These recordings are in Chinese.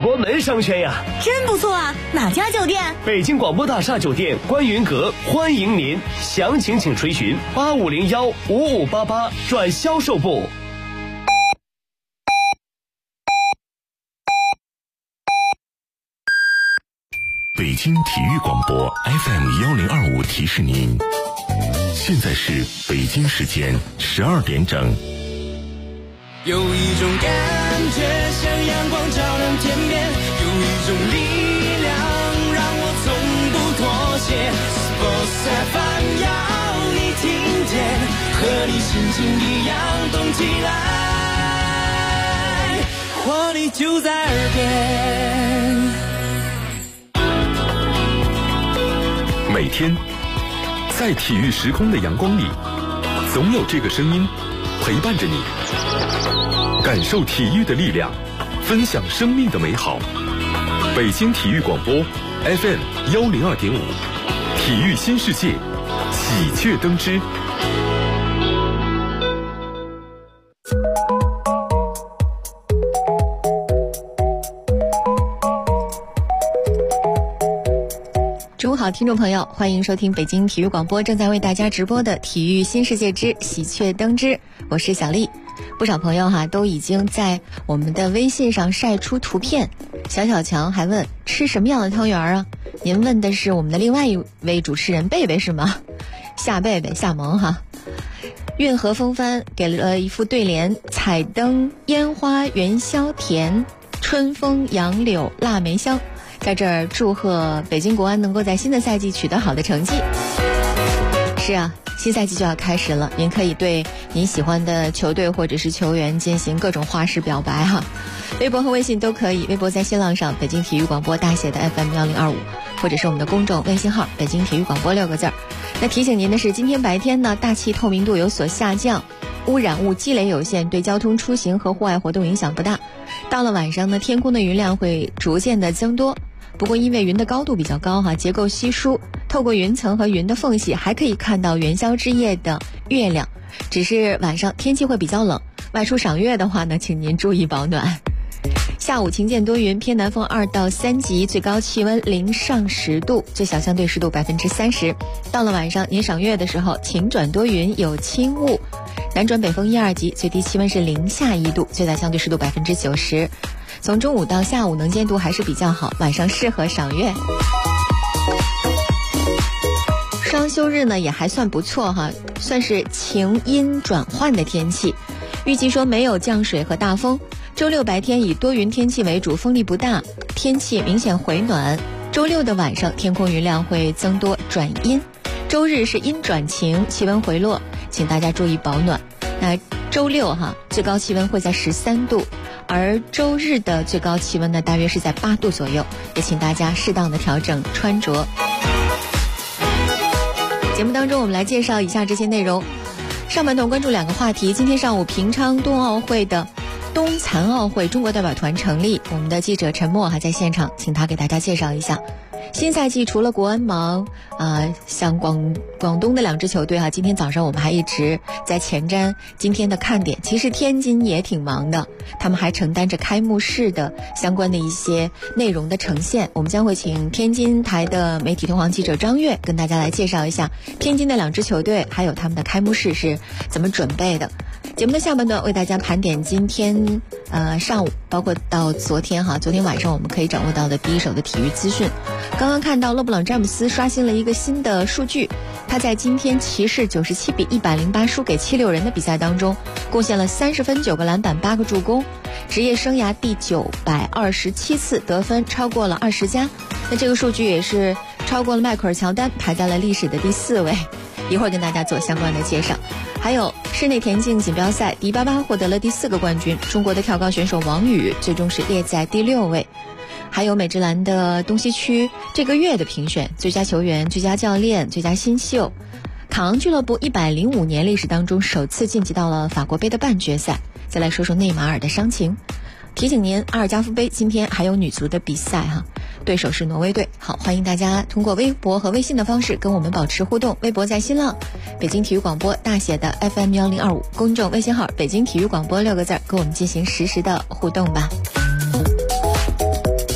国门商圈呀。 真不错啊，哪家酒店？ 北京广播大厦酒店观云阁，欢迎您，详情请垂询85015588转销售部。 北京体育广播 FM1025提示您，现在是北京时间12点整。 有一种感觉像阳光照亮天边，有一种力量让我从不妥协。Sports FM 要你听见，和你心情一样动起来，活力就在耳边。 每天在体育时空的阳光里，总有这个声音陪伴着你，感受体育的力量，分享生命的美好。北京体育广播 FM102.5，体育新世界，喜鹊登枝。 中午好，听众朋友，欢迎收听北京体育广播正在为大家直播的体育新世界之喜鹊登枝，我是小丽。不少朋友都已经在我们的微信上晒出图片。小强还问吃什么样的汤圆啊？您问的是我们的另外一位主持人贝贝是吗？夏贝贝夏萌哈。运河风帆给了一副对联：彩灯烟花元宵甜，春风杨柳腊梅香。在这儿祝贺北京国安能够在新的赛季取得好的成绩。是啊，新赛季就要开始了，您可以对您喜欢的球队或者是球员进行各种花式表白哈。微博和微信都可以，微博在新浪上北京体育广播大写的 FM1025， 或者是我们的公众微信号北京体育广播6个字。那提醒您的是，今天白天呢，大气透明度有所下降，污染物积累有限，对交通出行和户外活动影响不大。到了晚上呢，天空的云量会逐渐的增多，不过因为云的高度比较高结构稀疏，透过云层和云的缝隙还可以看到元宵之夜的月亮，只是晚上天气会比较冷，外出赏月的话呢，请您注意保暖。下午晴间多云，偏南风2到3级，最高气温0上10度，最小相对湿度30%。到了晚上，您赏月的时候晴转多云，有轻雾，南转北风1、2级，最低气温是0下1度，最大相对湿度90%。从中午到下午能见度还是比较好，晚上适合赏月。双休日呢也还算不错算是晴阴转换的天气，预计说没有降水和大风。周六白天以多云天气为主，风力不大，天气明显回暖。周六的晚上天空云量会增多转阴，周日是阴转晴，气温回落，请大家注意保暖。那周六最高气温会在13度，而周日的最高气温呢大约是在8度左右，也请大家适当的调整穿着。节目当中我们来介绍以下这些内容。上半段关注2个话题。今天上午平昌冬奥会的冬残奥会中国代表团成立，我们的记者陈默还在现场，请他给大家介绍一下。新赛季除了国安忙像广东的2支球队今天早上我们还一直在前瞻今天的看点。其实天津也挺忙的，他们还承担着开幕式的相关的一些内容的呈现。我们将会请天津台的媒体通航记者张悦跟大家来介绍一下天津的2支球队还有他们的开幕式是怎么准备的。节目的下半段为大家盘点今天上午包括到昨天晚上我们可以掌握到的第一手的体育资讯。刚刚看到勒布朗詹姆斯刷新了一个新的数据，他在今天骑士97比108输给76人的比赛当中贡献了30分9个篮板8个助攻，职业生涯第927次得分超过了20加。那这个数据也是超过了迈克尔乔丹，排在了历史的第4位，一会儿跟大家做相关的介绍。还有室内田径锦标赛，迪巴巴获得了第4个冠军，中国的跳高选手王宇最终是列在第6位。还有美职篮的东西区这个月的评选，最佳球员、最佳教练、最佳新秀。卡昂俱乐部105年历史当中首次晋级到了法国杯的半决赛。再来说说内马尔的伤情。提醒您，阿尔加夫杯今天还有女足的比赛对手是挪威队。好，欢迎大家通过微博和微信的方式跟我们保持互动。微博在新浪北京体育广播大写的 FM1025， 公众微信号北京体育广播6个字，跟我们进行实时的互动吧。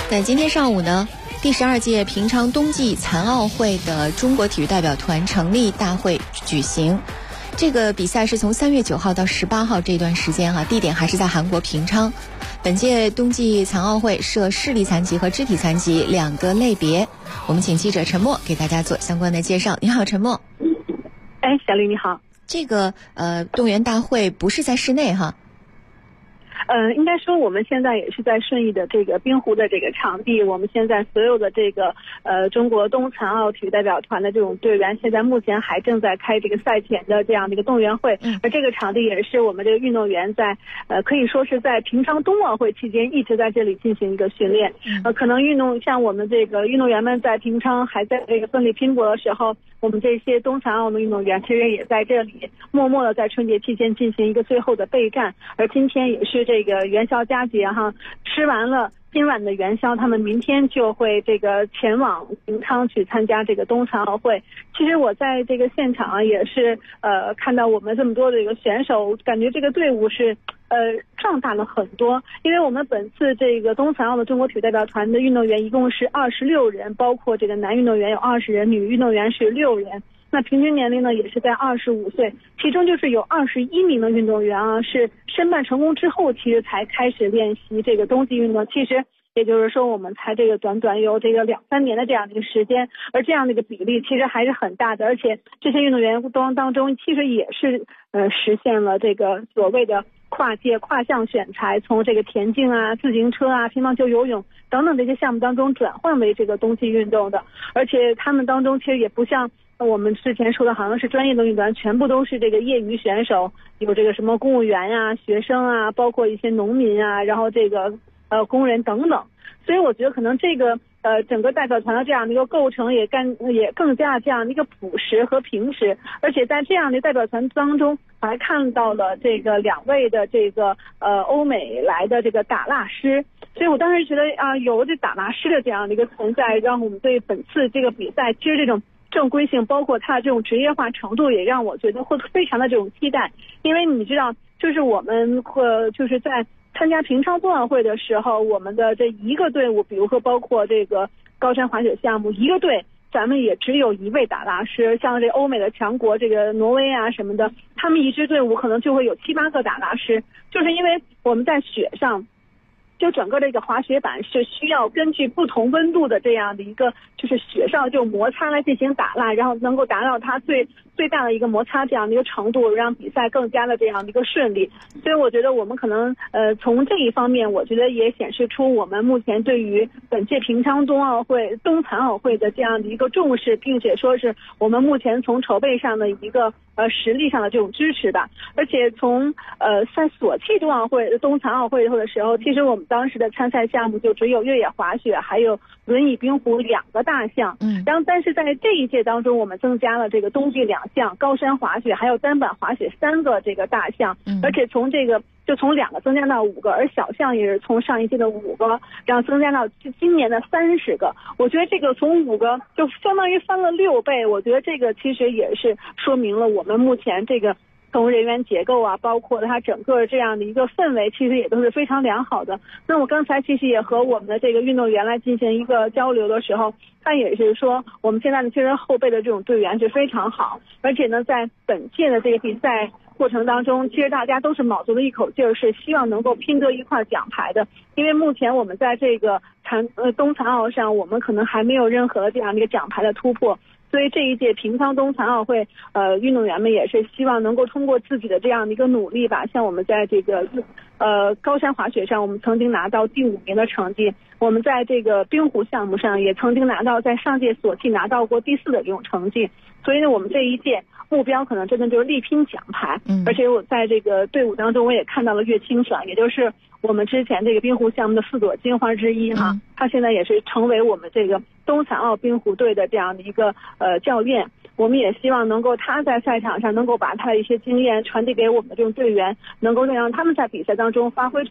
那今天上午呢，第12届平昌冬季残奥会的中国体育代表团成立大会举行。这个比赛是从3月9号到18号这段时间地点还是在韩国平昌。本届冬季残奥会设视力残疾和肢体残疾2个类别。我们请记者陈默给大家做相关的介绍。你好，陈默。 小丽你好。 这个动员大会不是在室内哈？ 应该说我们现在也是在顺义的这个滨湖的这个场地，我们现在所有的这个中国冬残奥体育代表团的这种队员，现在目前还正在开这个赛前的这样的一个动员会，而这个场地也是我们这个运动员在可以说是在平昌冬奥会期间一直在这里进行一个训练。可能像我们这个运动员们在平昌还在这个奋力拼搏的时候，我们这些冬残奥的运动员其实也在这里默默的在春节期间进行一个最后的备战，而今天也是这个元宵佳节吃完了今晚的元宵，他们明天就会这个前往平昌去参加这个冬残奥会。其实我在这个现场也是看到我们这么多的这个选手，感觉这个队伍是壮大了很多。因为我们本次这个冬残奥的中国体育代表团的运动员一共是26人，包括这个男运动员有20人，女运动员是6人。那平均年龄呢也是在25岁，其中就是有21名的运动员是申办成功之后其实才开始练习这个冬季运动，其实也就是说我们才这个短有这个2-3年的这样的一个时间，而这样的一个比例其实还是很大的，而且这些运动员当中其实也是实现了这个所谓的跨界跨项选材，从这个田径自行车乒乓球游泳等等这些项目当中转换为这个冬季运动的，而且他们当中其实也不像我们之前说的好像是专业的运动员，全部都是这个业余选手，有这个什么公务员学生包括一些农民然后这个工人等等。所以我觉得可能这个整个代表团的这样的一个构成也更加这样的一个朴实和平实，而且在这样的代表团当中还看到了这个2位的这个欧美来的这个打蜡师。所以我当时觉得有这打蜡师的这样的一个存在，让我们对本次这个比赛其实这种正规性包括它的这种职业化程度也让我觉得会非常的这种期待。因为你知道就是我们就是在参加平昌冬奥会的时候，我们的这一个队伍，比如说包括这个高山滑雪项目，一个队咱们也只有1位打蜡师，像这欧美的强国这个挪威什么的，他们一支队伍可能就会有7-8个打蜡师，就是因为我们在雪上就整个这个滑雪板是需要根据不同温度的这样的一个就是雪上就摩擦来进行打蜡，然后能够达到它最大的一个摩擦这样的一个程度，让比赛更加的这样的一个顺利。所以我觉得我们可能从这一方面，我觉得也显示出我们目前对于本届平昌冬残奥会的这样的一个重视，并且说是我们目前从筹备上的一个实力上的这种支持吧。而且从在索契冬残奥会的时候，其实我们当时的参赛项目就只有越野滑雪还有轮椅冰壶2个大项，然后但是在这一届当中我们增加了这个冬季2项，高山滑雪还有单板滑雪3个这个大项，而且从这个就从2个增加到5个，而小项也是从上一届的5个然后增加到今年的30个。我觉得这个从5个就相当于翻了6倍，我觉得这个其实也是说明了我们目前这个从人员结构包括它整个这样的一个氛围其实也都是非常良好的。那我刚才其实也和我们的这个运动员来进行一个交流的时候，他也是说我们现在的其实后备的这种队员是非常好，而且呢在本届的这个比赛过程当中，其实大家都是卯足了一口劲儿，是希望能够拼得一块奖牌的。因为目前我们在这个冬残奥上，我们可能还没有任何这样的一个奖牌的突破，所以这一届平昌冬残奥会运动员们也是希望能够通过自己的这样的一个努力吧。像我们在这个高山滑雪上，我们曾经拿到第5名的成绩，我们在这个冰壶项目上也曾经拿到在上届索契拿到过第4的这种成绩。所以呢我们这一届目标可能真的就是力拼奖牌。而且我在这个队伍当中我也看到了岳清爽，也就是我们之前这个冰壶项目的4朵金花之一他现在也是成为我们这个冬残奥冰壶队的这样的一个教练。我们也希望能够他在赛场上能够把他的一些经验传递给我们的这种队员，能够让他们在比赛当中发挥出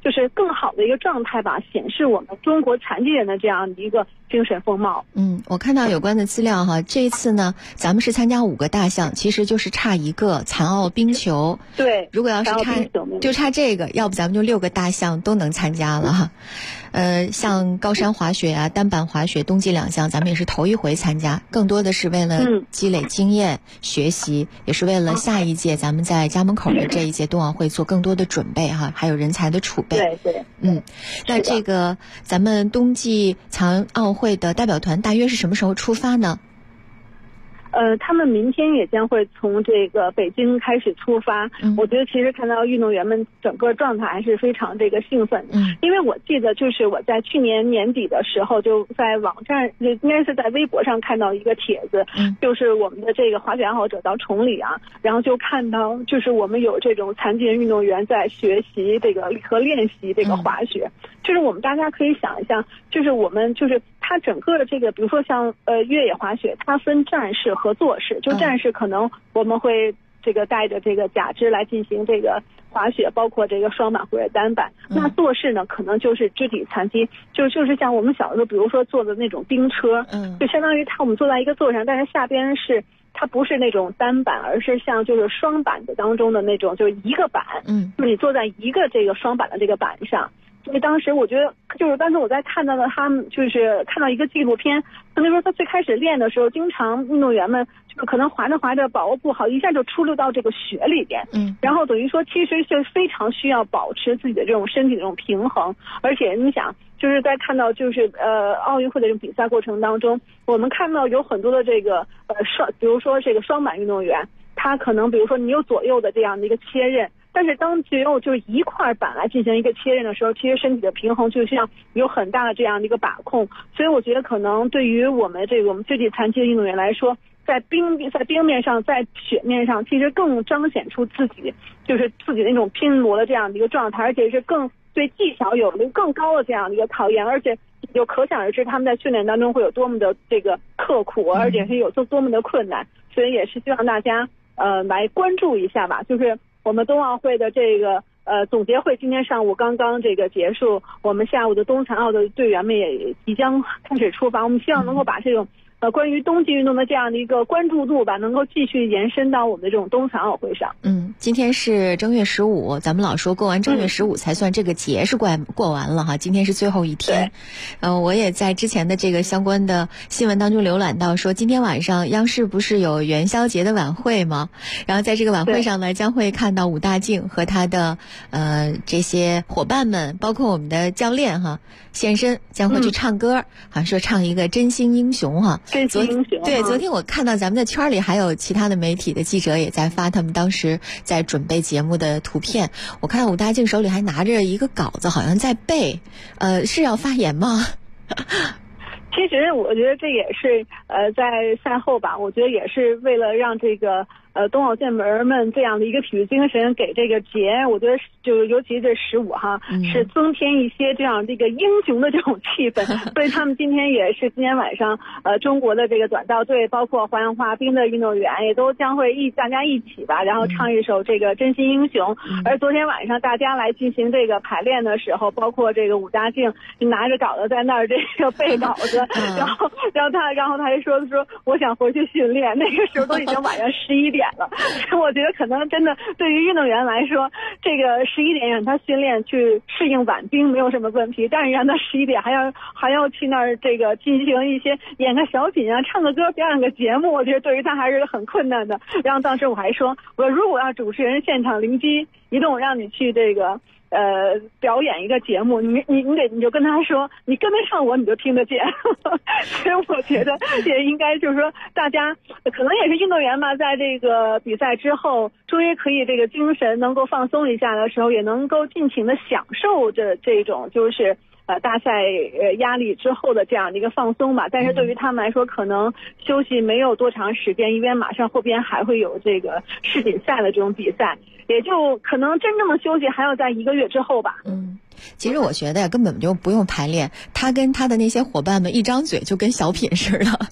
就是更好的一个状态吧，显示我们中国残疾人的这样一个精神风貌。 我看到有关的资料哈，这一次呢，咱们是参加5个大项，其实就是差一个残奥冰球。 对， 如果要是就差这个，要不咱们就6个大项都能参加了哈。像高山滑雪啊、单板滑雪冬季2项，咱们也是头一回参加，更多的是为了积累经验、学习，也是为了下一届咱们在家门口的这一届冬奥会做更多的准备哈，还有人才的储备。 对， 那这个咱们冬季残奥会的代表团大约是什么时候出发呢？ 他们明天也将会从这个北京开始出发。我觉得其实看到运动员们整个状态还是非常这个兴奋。因为我记得就是我在去年年底的时候就在网站，应该是在微博上看到一个帖子，就是我们的这个滑雪爱好者到崇礼啊，然后就看到就是我们有这种残疾人运动员在学习这个和练习这个滑雪。就是我们大家可以想一下，就是我们就是它整个的这个，比如说像越野滑雪，它分站式和坐式。就站式可能我们会这个带着这个假肢来进行这个滑雪，包括这个双板或者单板。那坐式呢，可能就是肢体残疾，就是像我们小时候，比如说坐的那种冰车，就相当于我们坐在一个座上，但是下边是。它不是那种单板，而是像就是双板的当中的那种，就是一个板，就是你坐在一个这个双板的这个板上。所以当时我觉得，就是当时我在看到了他们，就是看到一个纪录片，可能说他最开始练的时候，经常运动员们就是可能滑着滑着把握不好，一下就出溜到这个雪里边，然后等于说其实就非常需要保持自己的这种身体的这种平衡，而且你想。就是在看到就是奥运会的这种比赛过程当中，我们看到有很多的这个比如说这个双板运动员，他可能比如说你有左右的这样的一个切刃，但是当只有就是一块板来进行一个切刃的时候，其实身体的平衡就像有很大的这样的一个把控。所以我觉得可能对于我们肢体残疾的运动员来说，在冰面上，在雪面上，其实更彰显出自己的那种拼搏的这样的一个状态，而且是更对技巧有了更高的这样的一个考验，而且就可想而知他们在训练当中会有多么的这个刻苦，而且是有多么的困难。所以也是希望大家来关注一下吧。就是我们冬奥会的这个总结会今天上午刚刚这个结束，我们下午的冬残奥的队员们也即将开始出发，我们希望能够把这种关于冬季运动的这样的一个关注度吧，能够继续延伸到我们的这种冬残奥会上。 今天是正月15，咱们老说过完正月15才算这个节是过完了哈，今天是最后一天。我也在之前的这个相关的新闻当中浏览到说，今天晚上央视不是有元宵节的晚会吗？然后在这个晚会上呢，将会看到武大靖和他的这些伙伴们，包括我们的教练哈现身，将会去唱歌，好像说唱一个真心英雄哈。 真心英雄。 对，昨天我看到咱们的圈里还有其他的媒体的记者也在发他们当时在准备节目的图片。我看到武大靖手里还拿着一个稿子，好像在背，是要发言吗？ 其实我觉得这也是在赛后吧，我觉得也是为了让这个冬奥健儿们这样的一个体育精神给这个节，我觉得就尤其这15哈，是增添一些这样这个英雄的这种气氛。所以他们今天晚上中国的这个短道队，包括滑冰的运动员也都将会大家一起吧，然后唱一首这个真心英雄。而昨天晚上大家来进行这个排练的时候，包括这个武大靖拿着稿子在那儿这个背稿子，然后他还说我想回去训练，那个时候都已经晚上11点了。我觉得可能真的对于运动员来说，这个11点让他训练去适应晚冰没有什么问题，但是让他11点还要去那儿这个进行一些演个小品啊、唱个歌、表演个节目，我觉得对于他还是很困难的。然后当时我还说，我如果要主持人现场灵机一动，让你去这个表演一个节目，你就跟他说，你跟得上我，你就听得见。所以我觉得也应该就是说，大家可能也是运动员嘛，在这个比赛之后，终于可以这个精神能够放松一下的时候，也能够尽情的享受这种就是大赛压力之后的这样的一个放松吧。但是对于他们来说，可能休息没有多长时间，因为马上后边还会有这个世锦赛的这种比赛，也就可能真正的休息还要在1个月之后吧。 其实我觉得根本就不用排练，他跟他的那些伙伴们一张嘴就跟小品似的。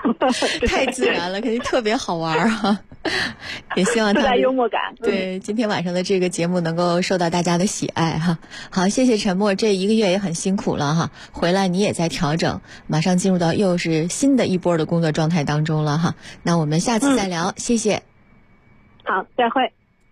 太自然了，肯定特别好玩啊！也希望他自带幽默感。 对，今天晚上的这个节目能够受到大家的喜爱哈。好，谢谢陈默，这1个月也很辛苦了哈，回来你也在调整，马上进入到又是新的一波的工作状态当中了哈。那我们下次再聊，谢谢。 好，再会。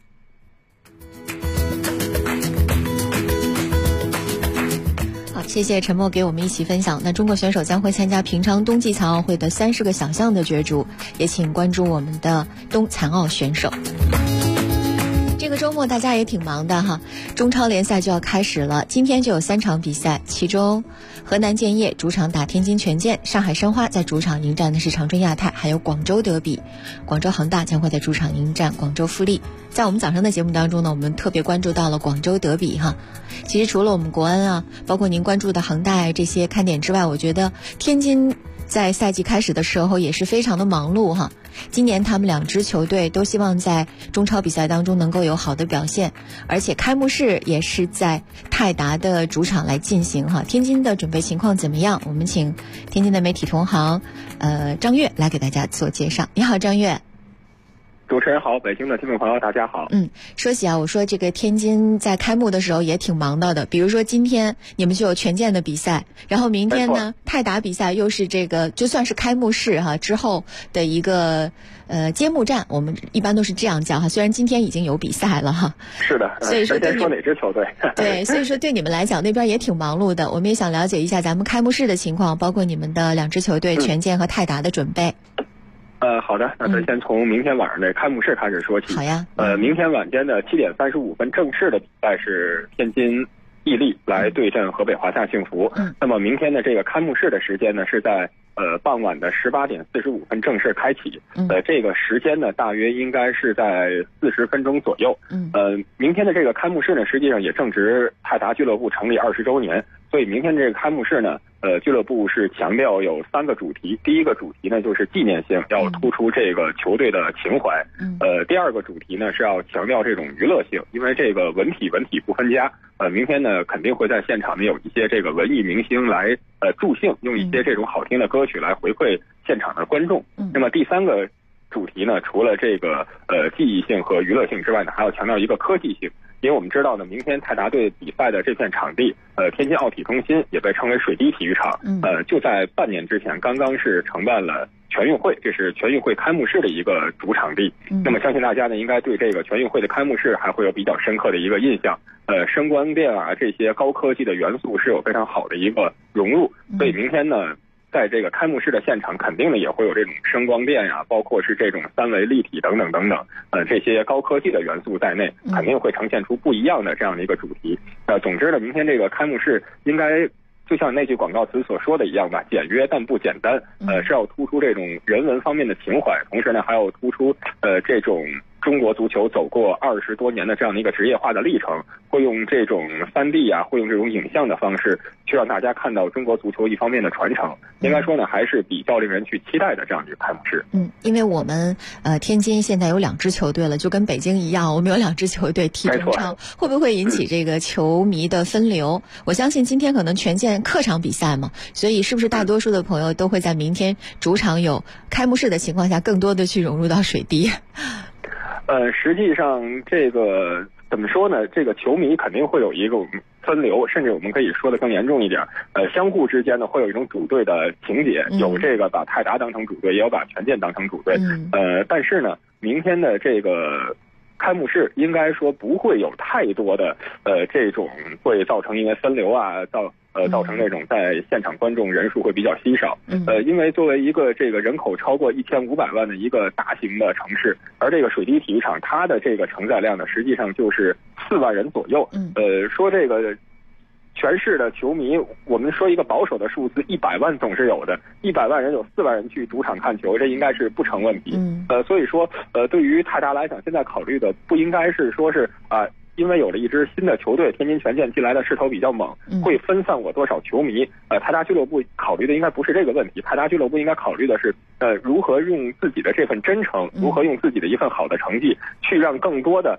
好，谢谢陈默给我们一起分享。那中国选手将会参加平昌冬季残奥会的30个小项的角逐，也请关注我们的冬残奥选手。这个周末大家也挺忙的哈，中超联赛就要开始了，今天就有3场比赛，其中河南建业主场打天津权健，上海申花在主场迎战的是长春亚泰，还有广州德比，广州恒大将会在主场迎战广州富力。在我们早上的节目当中呢，我们特别关注到了广州德比哈。其实除了我们国安啊，包括您关注的恒大这些看点之外，我觉得天津在赛季开始的时候也是非常的忙碌哈。今年他们2支球队都希望在中超比赛当中能够有好的表现，而且开幕式也是在泰达的主场来进行哈。天津的准备情况怎么样？我们请天津的媒体同行张悦来给大家做介绍。你好，张悦。 主持人好，北京的听众朋友大家好。 说起啊，我说这个天津在开幕的时候也挺忙到的，比如说今天你们就有权健的比赛，然后明天呢泰达比赛又是这个就算是开幕式哈之后的一个揭幕战，我们一般都是这样叫哈，虽然今天已经有比赛了哈。 是的， 所以说先说哪支球队？ 对，所以说对你们来讲那边也挺忙碌的，我们也想了解一下咱们开幕式的情况，包括你们的2支球队权健和泰达的准备。 好的，那咱先从明天晚上的开幕式开始说起。 好呀。 明天晚间的7点35分正式的比赛是天津毅力来对阵河北华夏幸福。那么明天的这个开幕式的时间呢是在傍晚的18点45分正式开启。这个时间呢大约应该是在40分钟左右。明天的这个开幕式呢实际上也正值泰达俱乐部成立20周年，所以明天这个开幕式呢俱乐部是强调有3个主题。第一个主题呢就是纪念性，要突出这个球队的情怀。第二个主题呢是要强调这种娱乐性，因为这个文体不分家。明天呢肯定会在现场呢有一些这个文艺明星来助兴，用一些这种好听的歌曲来回馈现场的观众。那么第3个主题呢，除了这个记忆性和娱乐性之外呢，还要强调一个科技性。因为我们知道呢，明天泰达队比赛的这片场地，天津奥体中心也被称为水滴体育场。就在半年之前，刚刚是承办了全运会，这是全运会开幕式的一个主场地。那么相信大家呢，应该对这个全运会的开幕式还会有比较深刻的一个印象。声光电啊这些高科技的元素是有非常好的一个融入，所以明天呢，在这个开幕式的现场肯定呢也会有这种声光电呀，包括是这种3维立体等等等等，这些高科技的元素在内，肯定会呈现出不一样的这样的一个主题。总之呢，明天这个开幕式应该就像那句广告词所说的一样吧，简约但不简单。是要突出这种人文方面的情怀，同时呢还要突出这种中国足球走过20多年的这样的一个职业化的历程，会用这种3D 啊，会用这种影像的方式去让大家看到中国足球一方面的传承。应该说呢，还是比较令人去期待的这样的一个开幕式。因为我们天津现在有2支球队了，就跟北京一样，我们有2支球队踢中超，会不会引起这个球迷的分流？我相信今天可能权健客场比赛嘛，所以是不是大多数的朋友都会在明天主场有开幕式的情况下，更多的去融入到水滴？ 实际上这个怎么说呢，这个球迷肯定会有一个分流，甚至我们可以说的更严重一点，相互之间呢会有一种组队的情节，有这个把泰达当成主队，也有把权健当成主队。但是呢，明天的这个开幕式应该说不会有太多的这种会造成因为分流啊造成这种在现场观众人数会比较稀少。因为作为一个这个人口超过1500万的一个大型的城市，而这个水滴体育场它的这个承载量呢，实际上就是4万人左右。说这个全市的球迷，我们说一个保守的数字，100万总是有的，100万人有4万人去主场看球，这应该是不成问题。所以说对于泰达来讲，现在考虑的不应该是说是因为有了一支新的球队天津权健进来的势头比较猛，会分散我多少球迷。泰达俱乐部考虑的应该不是这个问题，泰达俱乐部应该考虑的是如何用自己的这份真诚，如何用自己的一份好的成绩去让更多的看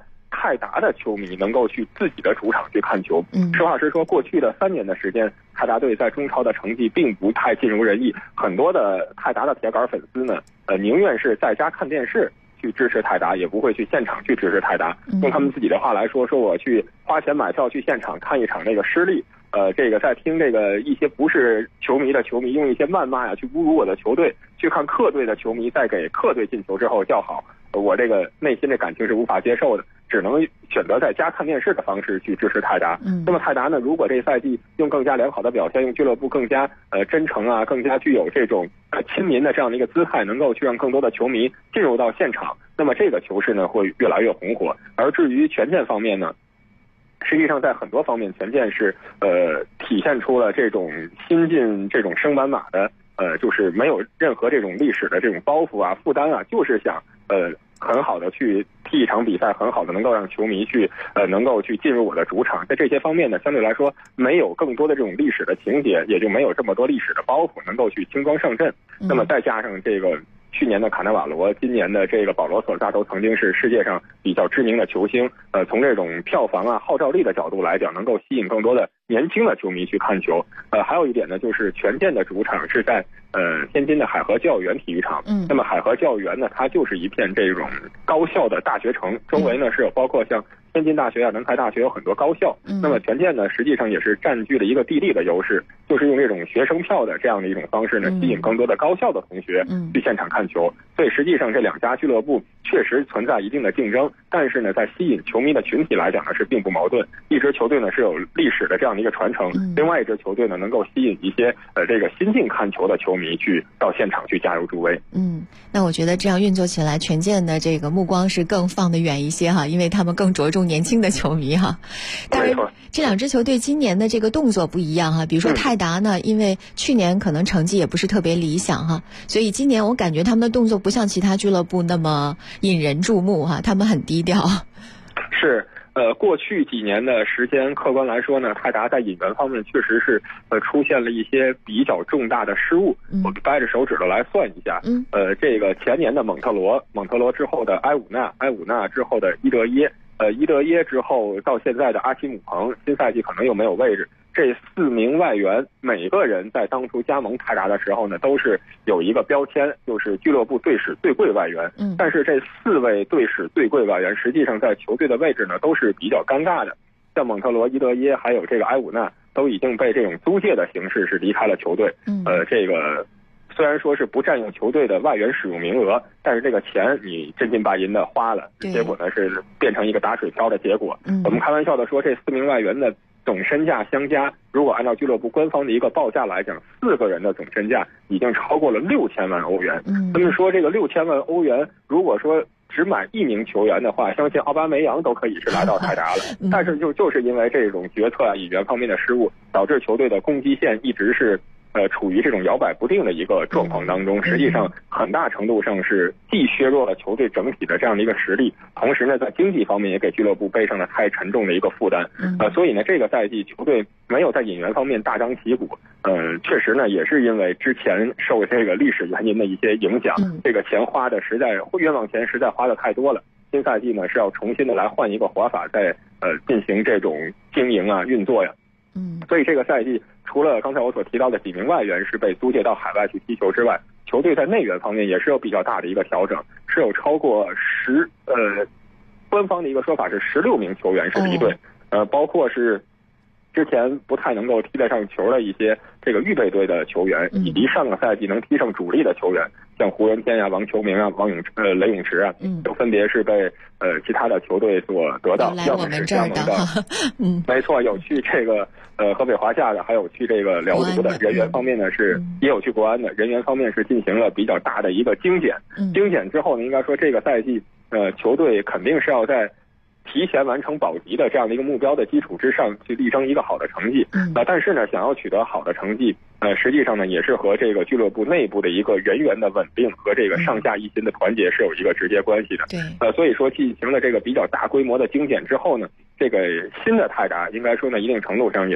泰达的球迷能够去自己的主场去看球。实话实说，过去的3年的时间，泰达队在中超的成绩并不太尽如人意，很多的泰达的铁杆粉丝呢，宁愿是在家看电视去支持泰达，也不会去现场去支持泰达。用他们自己的话来说，我去花钱买票去现场看一场那个失利，这个在听这个一些不是球迷的球迷用一些谩骂呀去侮辱我的球队，去看客队的球迷在给客队进球之后叫好，我这个内心的感情是无法接受的，只能选择在家看电视的方式去支持泰达。那么泰达呢，如果这赛季用更加良好的表现，用俱乐部更加真诚啊，更加具有这种亲民的这样的一个姿态，能够去让更多的球迷进入到现场，那么这个球市呢会越来越红火。而至于权健方面呢，实际上在很多方面权健是体现出了这种新进这种升班马的就是没有任何这种历史的这种包袱啊负担啊，就是想很好的去踢一场比赛，很好的能够让球迷去能够去进入我的主场，在这些方面呢相对来说没有更多的这种历史的情节，也就没有这么多历史的包袱能够去轻装上阵。那么再加上这个去年的卡纳瓦罗，今年的这个保罗索萨都曾经是世界上比较知名的球星，从这种票房啊号召力的角度来讲，能够吸引更多的年轻的球迷去看球。还有一点呢，就是权健的主场是在天津的海河教育园体育场。那么海河教育园呢，它就是一片这种高校的大学城，周围呢是有包括像天津大学啊、南开大学有很多高校。那么权健呢，实际上也是占据了一个地利的优势，就是用这种学生票的这样的一种方式呢，吸引更多的高校的同学去现场看球。所以实际上这两家俱乐部确实存在一定的竞争，但是呢，在吸引球迷的群体来讲呢，是并不矛盾。一支球队呢是有历史的这样的一个传承，另外一支球队呢能够吸引一些这个新进看球的球迷去到现场去加油助威。 那我觉得这样运作起来，权健的这个目光是更放得远一些哈，因为他们更着重年轻的球迷哈。当然，这两支球队今年的这个动作不一样哈。比如说泰达呢，因为去年可能成绩也不是特别理想哈，所以今年我感觉他们的动作不像其他俱乐部那么引人注目哈，他们很低调。 是。过去几年的时间，客观来说呢，泰达在引援方面确实是出现了一些比较重大的失误。我掰着手指头来算一下，这个前年的蒙特罗之后的埃武纳之后的伊德耶之后到现在的阿奇姆彭，新赛季可能又没有位置。这4名外援每个人在当初加盟泰达的时候呢，都是有一个标签，就是俱乐部队史最贵外援。但是这4位队史最贵外援实际上在球队的位置呢都是比较尴尬的，像蒙特罗、伊德耶还有这个埃武纳都已经被这种租借的形式是离开了球队。这个虽然说是不占用球队的外援使用名额，但是这个钱你真金白银的花了，结果呢是变成一个打水漂的结果。我们开玩笑的说，这4名外援的总身价相加，如果按照俱乐部官方的一个报价来讲，4个人的总身价已经超过了6000万欧元。他们说这个6000万欧元，如果说只买1名球员的话，相信奥巴梅扬都可以是来到泰达了。但是就是因为这种决策啊、引援方面的失误，导致球队的攻击线一直是处于这种摇摆不定的一个状况当中，实际上很大程度上是既削弱了球队整体的这样的一个实力，同时呢在经济方面也给俱乐部背上了太沉重的一个负担。所以呢这个赛季球队没有在引援方面大张旗鼓，确实呢也是因为之前受这个历史原因的一些影响，这个钱花的实在冤枉钱实在花的太多了。新赛季呢是要重新的来换一个活法，再进行这种经营啊运作呀。所以这个赛季除了刚才我所提到的几名外援是被租借到海外去踢球之外，球队在内援方面也是有比较大的一个调整，是有超过官方的一个说法是16名球员是离队，包括是之前不太能够踢得上球的一些这个预备队的球员，以及上个赛季能踢上主力的球员，像胡仁天啊、王秋明啊、雷永池啊，都分别是被其他的球队所得到，要么是加盟的，没错，有去这个河北华夏的，还有去这个辽足的。人员方面呢是也有去国安的，人员方面是进行了比较大的一个精简。精简之后呢，应该说这个赛季球队肯定是要在提前完成保级的这样的一个目标的基础之上去力争一个好的成绩。但是呢想要取得好的成绩，实际上呢也是和这个俱乐部内部的一个人员的稳定和这个上下一心的团结是有一个直接关系的。所以说进行了这个比较大规模的精简之后呢，这个新的泰达应该说呢一定程度上也是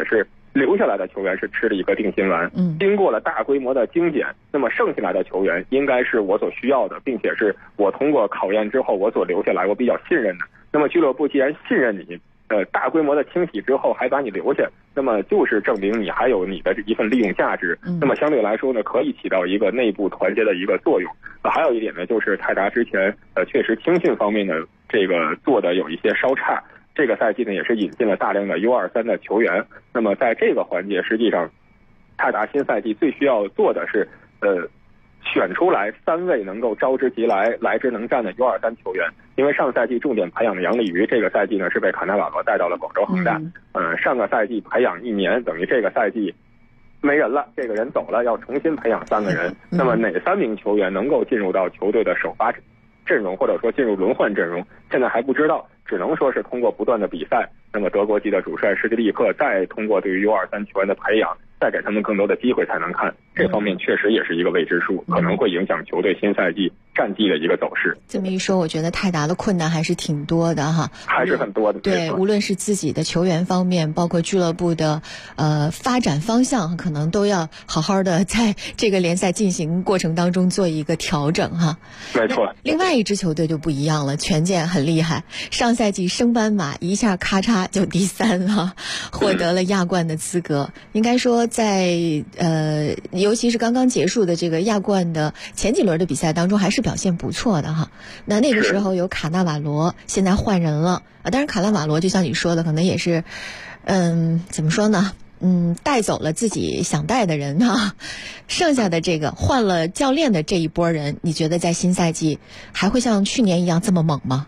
留下来的球员是吃了一个定心丸，经过了大规模的精简，那么剩下来的球员应该是我所需要的，并且是我通过考验之后我所留下来，我比较信任的。那么俱乐部既然信任你，大规模的清洗之后还把你留下，那么就是证明你还有你的一份利用价值。那么相对来说呢，可以起到一个内部团结的一个作用。还有一点呢，就是泰达之前确实青训方面的这个做的有一些稍差。这个赛季呢，也是引进了大量的 U23 的球员。那么在这个环节，实际上泰达新赛季最需要做的是，选出来3位能够招之即来、来之能战的 U23 球员。因为上赛季重点培养的杨立瑜，这个赛季呢是被卡纳瓦罗带到了广州恒大。上个赛季培养1年，等于这个赛季没人了，这个人走了，要重新培养3个人。那么哪3名球员能够进入到球队的首发阵容，或者说进入轮换阵容，现在还不知道，只能说是通过不断的比赛，那么德国籍的主帅施蒂利克再通过对于 U23 球员的培养，再给他们更多的机会才能看。这方面确实也是一个未知数，可能会影响球队新赛季战绩的一个走势。 这么一说，我觉得泰达的困难还是挺多的哈， 还是很多的。 对，无论是自己的球员方面，包括俱乐部的发展方向，可能都要好好的在这个联赛进行过程当中做一个调整哈。 没错。 另外一支球队就不一样了，权健很厉害，上赛季升班马一下咔嚓就第3了，获得了亚冠的资格。应该说在尤其是刚刚结束的这个亚冠的前几轮的比赛当中，还是表现不错的哈。那个时候有卡纳瓦罗，现在换人了啊。当然卡纳瓦罗就像你说的，可能也是怎么说呢？带走了自己想带的人哈，剩下的这个换了教练的这一波人，你觉得在新赛季还会像去年一样这么猛吗？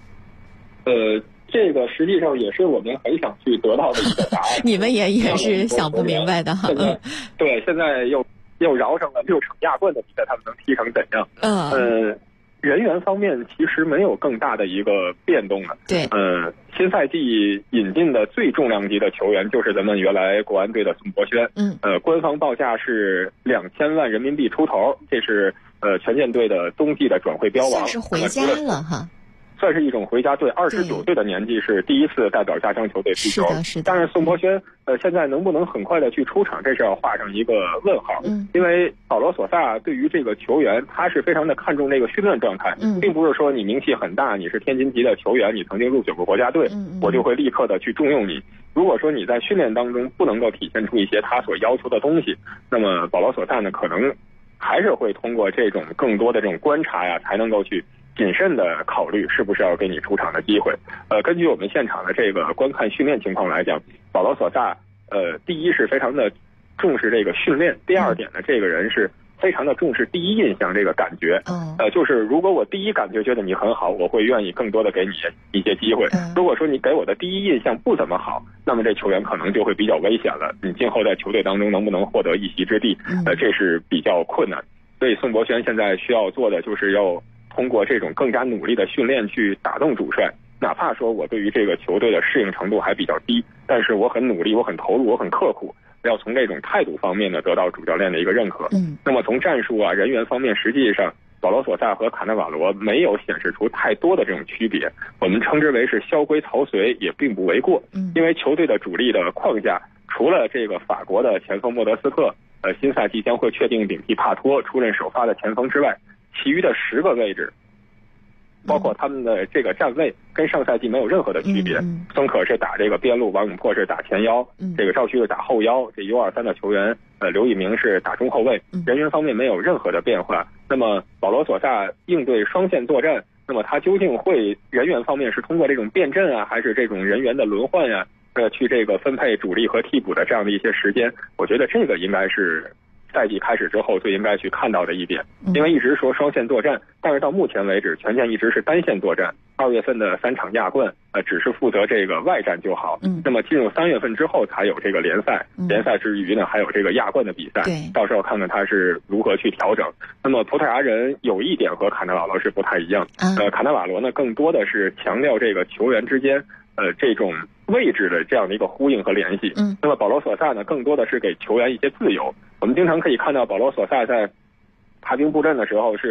这个实际上也是我们很想去得到的一个答案。 你们也是想不明白的哈。 对，现在又饶上了6场亚冠的比赛，他们能踢成怎样？人员方面其实没有更大的一个变动了。 对， 新赛季引进的最重量级的球员就是咱们原来国安队的宋博轩。官方报价是2000万人民币出头，这是权健队的冬季的转会标王， 算是回家了哈。 算是一种回家队，29岁的年纪是第一次代表家乡球队踢球。 是的。 当然，宋博轩现在能不能很快的去出场，这是要画上一个问号。因为保罗索萨对于这个球员，他是非常的看重这个训练状态，并不是说你名气很大，你是天津籍的球员，你曾经入选过国家队，我就会立刻的去重用你。如果说你在训练当中不能够体现出一些他所要求的东西，那么保罗索萨呢，可能还是会通过这种更多的这种观察呀，才能够去谨慎的考虑是不是要给你出场的机会。根据我们现场的这个观看训练情况来讲，保罗索萨第一是非常的重视这个训练，第二点呢，这个人是非常的重视第一印象这个感觉。就是如果我第一感觉觉得你很好，我会愿意更多的给你一些机会。如果说你给我的第一印象不怎么好，那么这球员可能就会比较危险了，你今后在球队当中能不能获得一席之地，这是比较困难。所以宋博轩现在需要做的就是要通过这种更加努力的训练去打动主帅，哪怕说我对于这个球队的适应程度还比较低，但是我很努力，我很投入，我很刻苦，要从这种态度方面呢得到主教练的一个认可。那么从战术啊、人员方面，实际上保罗索萨和卡纳瓦罗没有显示出太多的这种区别，我们称之为是萧规曹随也并不为过。因为球队的主力的框架，除了这个法国的前锋莫德斯特，新赛季将会确定顶替帕托出任首发的前锋之外，其余的10个位置，包括他们的这个站位跟上赛季没有任何的区别。孙可是打这个边路，王永珀是打前腰，这个赵旭是打后腰，这 U23 的球员刘一鸣是打中后卫，人员方面没有任何的变化。那么保罗索萨应对双线作战，那么他究竟会人员方面是通过这种变阵啊，还是这种人员的轮换啊，去这个分配主力和替补的这样的一些时间？我觉得这个应该是赛季开始之后最应该去看到的一点。因为一直说双线作战，但是到目前为止权健一直是单线作战。2月份的3场亚冠只是负责这个外战就好。那么进入3月份之后才有这个联赛，联赛之余呢还有这个亚冠的比赛，到时候看看他是如何去调整。那么葡萄牙人有一点和卡纳瓦罗是不太一样，卡纳瓦罗呢更多的是强调这个球员之间这种位置的这样的一个呼应和联系。那么保罗索萨呢更多的是给球员一些自由。我们经常可以看到保罗索萨在排兵布阵的时候是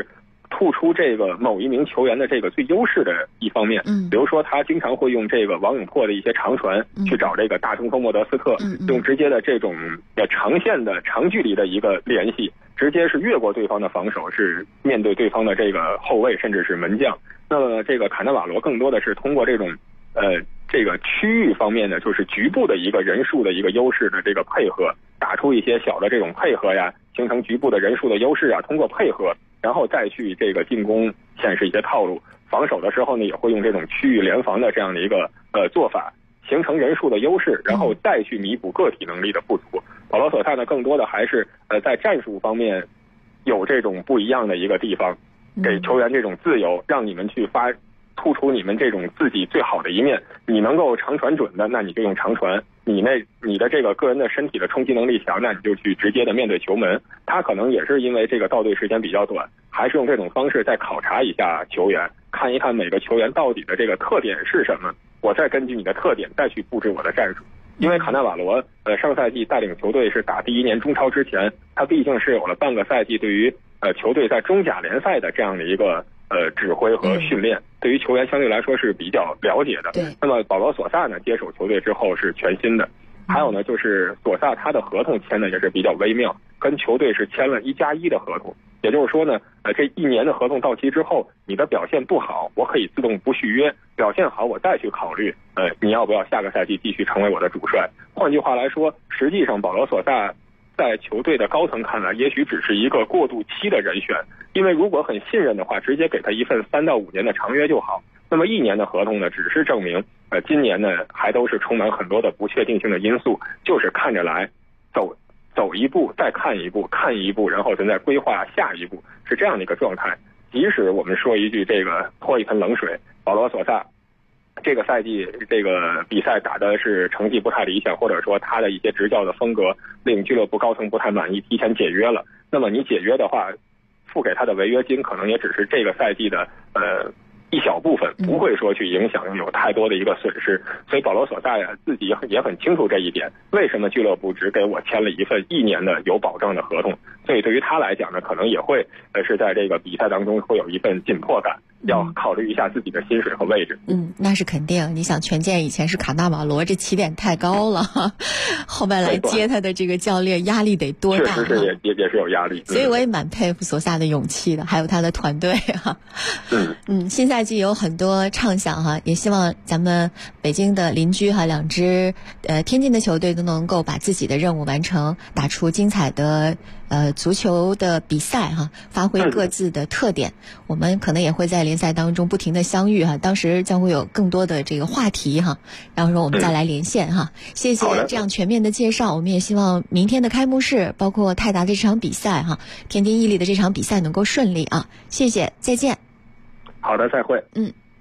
突出这个某一名球员的这个最优势的一方面，比如说他经常会用这个王永珀的一些长传去找这个大中锋莫德斯特，用直接的这种长线的长距离的一个联系，直接是越过对方的防守，是面对对方的这个后卫甚至是门将。那么这个卡纳瓦罗更多的是通过这种这个区域方面呢，就是局部的一个人数的一个优势的这个配合，打出一些小的这种配合呀，形成局部的人数的优势啊，通过配合然后再去这个进攻显示一些套路，防守的时候呢也会用这种区域联防的这样的一个做法，形成人数的优势，然后再去弥补个体能力的不足。保罗索萨呢更多的还是在战术方面有这种不一样的一个地方，给球员这种自由，让你们去突出你们这种自己最好的一面。你能够长传准的，那你就用长传，你的这个个人的身体的冲击能力强，那你就去直接的面对球门。他可能也是因为这个到队时间比较短，还是用这种方式再考察一下球员，看一看每个球员到底的这个特点是什么，我再根据你的特点再去布置我的战术。因为卡纳瓦罗上赛季带领球队是打第一年中超之前，他毕竟是有了半个赛季对于球队在中甲联赛的这样的一个指挥和训练，对于球员相对来说是比较了解的。那么保罗索萨呢接手球队之后是全新的。还有呢就是索萨他的合同签的也是比较微妙，跟球队是签了1+1的合同，也就是说呢这1年的合同到期之后，你的表现不好我可以自动不续约，表现好我再去考虑你要不要下个赛季继续成为我的主帅。换句话来说，实际上保罗索萨在球队的高层看来也许只是一个过渡期的人选，因为如果很信任的话，直接给他一份3到5年的长约就好。那么1年的合同呢，只是证明今年呢还都是充满很多的不确定性的因素，就是看着来走一步再看一步，看一步然后咱再规划下一步，是这样的一个状态。即使我们说一句这个泼一盆冷水，保罗索萨这个赛季这个比赛打的是成绩不太理想，或者说他的一些执教的风格令俱乐部高层不太满意，提前解约了。那么你解约的话，付给他的违约金可能也只是这个赛季的一小部分，不会说去影响有太多的一个损失。所以保罗索萨呀自己也很清楚这一点，为什么俱乐部只给我签了一份1年的有保障的合同。所以对于他来讲呢，可能也会是在这个比赛当中会有一份紧迫感，要考虑一下自己的薪水和位置。 那是肯定。你想权健以前是卡纳瓦罗，这起点太高了，后面来接他的这个教练压力得多大？ 确实是也是有压力。 所以我也蛮佩服索萨的勇气的，还有他的团队哈。新赛季有很多畅想哈，也希望咱们北京的邻居哈2支天津的球队都能够把自己的任务完成，打出精彩的足球的比赛哈，发挥各自的特点。我们可能也会在联赛当中不停的相遇哈，当时将会有更多的这个话题哈，然后说我们再来连线哈。谢谢这样全面的介绍，我们也希望明天的开幕式，包括泰达的这场比赛哈，天津毅力的这场比赛能够顺利啊。谢谢，再见。 好的，再会。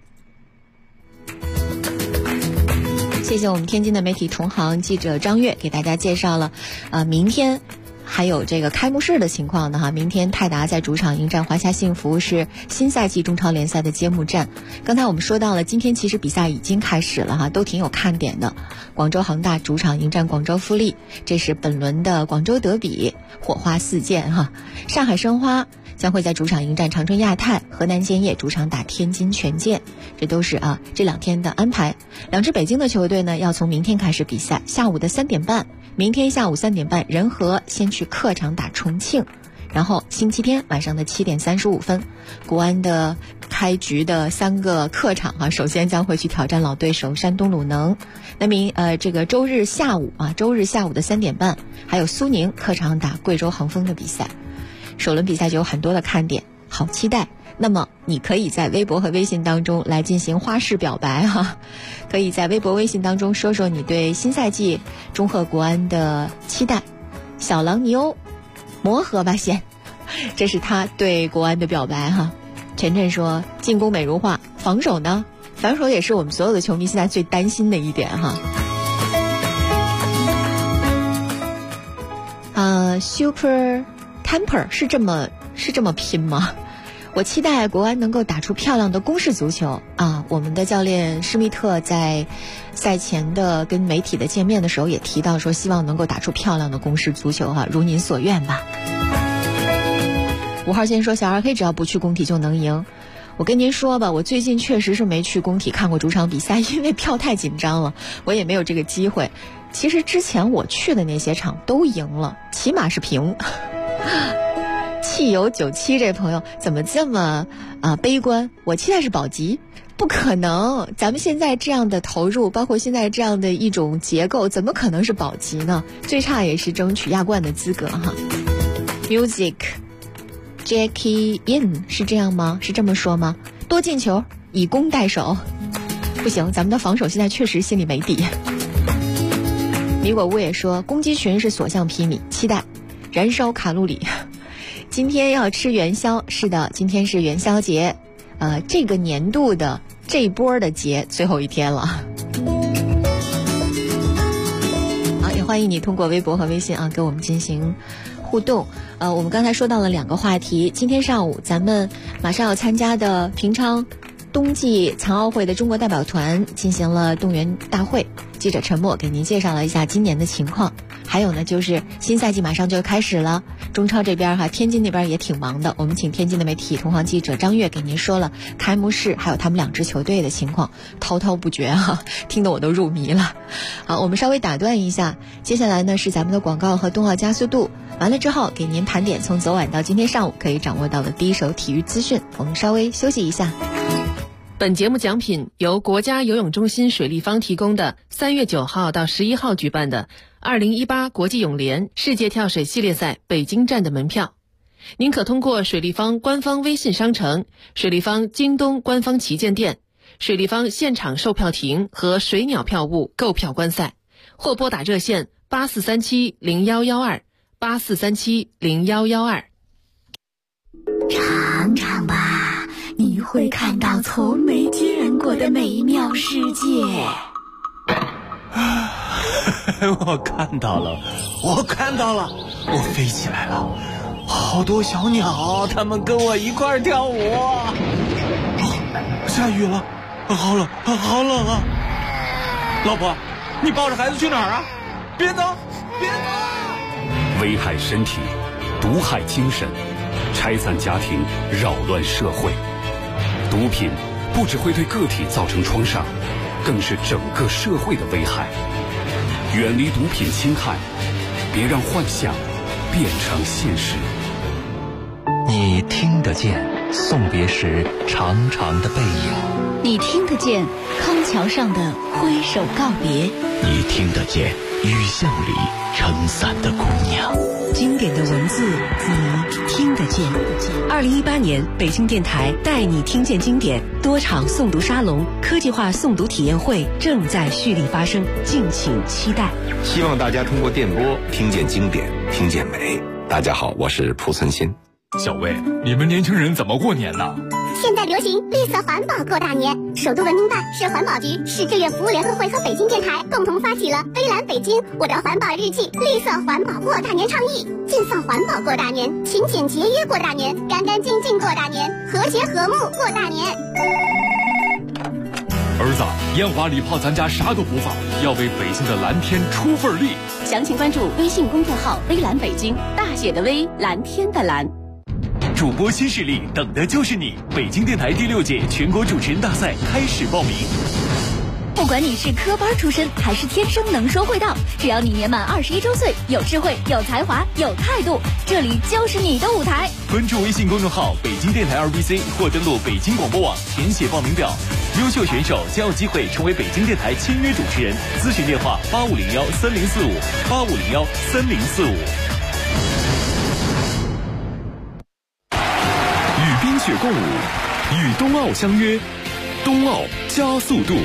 谢谢我们天津的媒体同行记者张悦给大家介绍了明天还有这个开幕式的情况呢哈。明天泰达在主场迎战华夏幸福，是新赛季中超联赛的揭幕战。刚才我们说到了，今天其实比赛已经开始了哈，都挺有看点的。广州恒大主场迎战广州富力，这是本轮的广州德比，火花四溅哈。上海申花将会在主场迎战长春亚泰，河南建业主场打天津权健，这都是这2天的安排。2支北京的球队呢，要从明天开始比赛，下午的3点半，明天下午3点半，人和先去客场打重庆，然后星期天晚上的7点35分，国安的开局的3个客场首先将会去挑战老对手山东鲁能。那这个周日下午的3点半，还有苏宁客场打贵州恒丰的比赛。首轮比赛就有很多的看点，好期待。那么你可以在微博和微信当中来进行花式表白哈，可以在微博微信当中说说你对新赛季中赫国安的期待。小狼尼欧磨合吧先，这是他对国安的表白哈。晨晨说进攻美如画，防守呢？防守也是我们所有的球迷现在最担心的一点哈。Super Temper 是这么拼吗？我期待国安能够打出漂亮的攻势足球啊！我们的教练施密特在赛前的跟媒体的见面的时候也提到说，希望能够打出漂亮的攻势足球哈，如您所愿吧。 5号先说小二黑只要不去工体就能赢。我跟您说吧，我最近确实是没去工体看过主场比赛，因为票太紧张了，我也没有这个机会。其实之前我去的那些场都赢了，起码是平。汽油97这朋友怎么这么悲观？我期待是保级。不可能，咱们现在这样的投入，包括现在这样的一种结构，怎么可能是保级呢？最差也是争取亚冠的资格哈。Music Jackie In 是这样吗？是这么说吗？多进球，以攻代守。不行，咱们的防守现在确实心里没底。米果屋也说，攻击群是所向披靡，期待燃烧卡路里。今天要吃元宵，是的，今天是元宵节，这个年度的这一波的节最后一天了。好，也欢迎你通过微博和微信跟我们进行互动。我们刚才说到了2个话题，今天上午咱们马上要参加的平昌冬季残奥会的中国代表团进行了动员大会，记者陈默给您介绍了一下今年的情况。还有呢，就是新赛季马上就开始了，中超这边天津那边也挺忙的，我们请天津的媒体同行记者张悦给您说了开幕式还有他们2支球队的情况，滔滔不绝听得我都入迷了。好，我们稍微打断一下，接下来呢是咱们的广告和冬奥加速度，完了之后给您盘点从昨晚到今天上午可以掌握到的第一手体育资讯。我们稍微休息一下。 本节目奖品由国家游泳中心水立方提供的3月9号到11号举办的2018国际泳联世界跳水系列赛北京站的门票。您可通过水立方官方微信商城、水立方京东官方旗舰店、水立方现场售票亭和水鸟票务购票观赛，或拨打热线84370112 84370112。 尝尝吧，你会看到从没见过的美妙世界。 我看到了，我飞起来了，好多小鸟，它们跟我一块跳舞。下雨了，好冷啊！老婆，你抱着孩子去哪儿啊？别走！ 危害身体，毒害精神，拆散家庭，扰乱社会。毒品不只会对个体造成创伤，更是整个社会的危害。远离毒品侵害，别让幻想变成现实。 你听得见送别时长长的背影， 你听得见康桥上的挥手告别， 你听得见雨巷里撑伞的姑娘。 经典的文字，你听得见。2018年北京电台带你听见经典多场诵读沙龙、科技化诵读体验会正在蓄力发生，敬请期待。 希望大家通过电波听见经典，听见美。大家好，我是濮存昕。 小魏，你们年轻人怎么过年呢？ 现在流行绿色环保过大年，首都文明办、市环保局、市志愿服务联合会和北京电台共同发起了微蓝北京我的环保日记绿色环保过大年倡议，尽放环保过大年，勤俭节约过大年，干干净净过大年，和谐和睦过大年。 儿子，烟花礼炮咱家啥都不放，要为北京的蓝天出份力。 详情关注微信公众号微蓝北京，大写的微，蓝天的蓝。 主播新势力，等的就是你！北京电台第6届全国主持人大赛开始报名。 不管你是科班出身还是天生能说会道，只要你年满21周岁，有智慧、有才华、有态度，这里就是你的舞台。 关注微信公众号北京电台2BC 或登录北京广播网填写报名表，优秀选手将有机会成为北京电台签约主持人。咨询电话8501304585013045。 与冰雪共舞，与冬奥相约，冬奥加速度。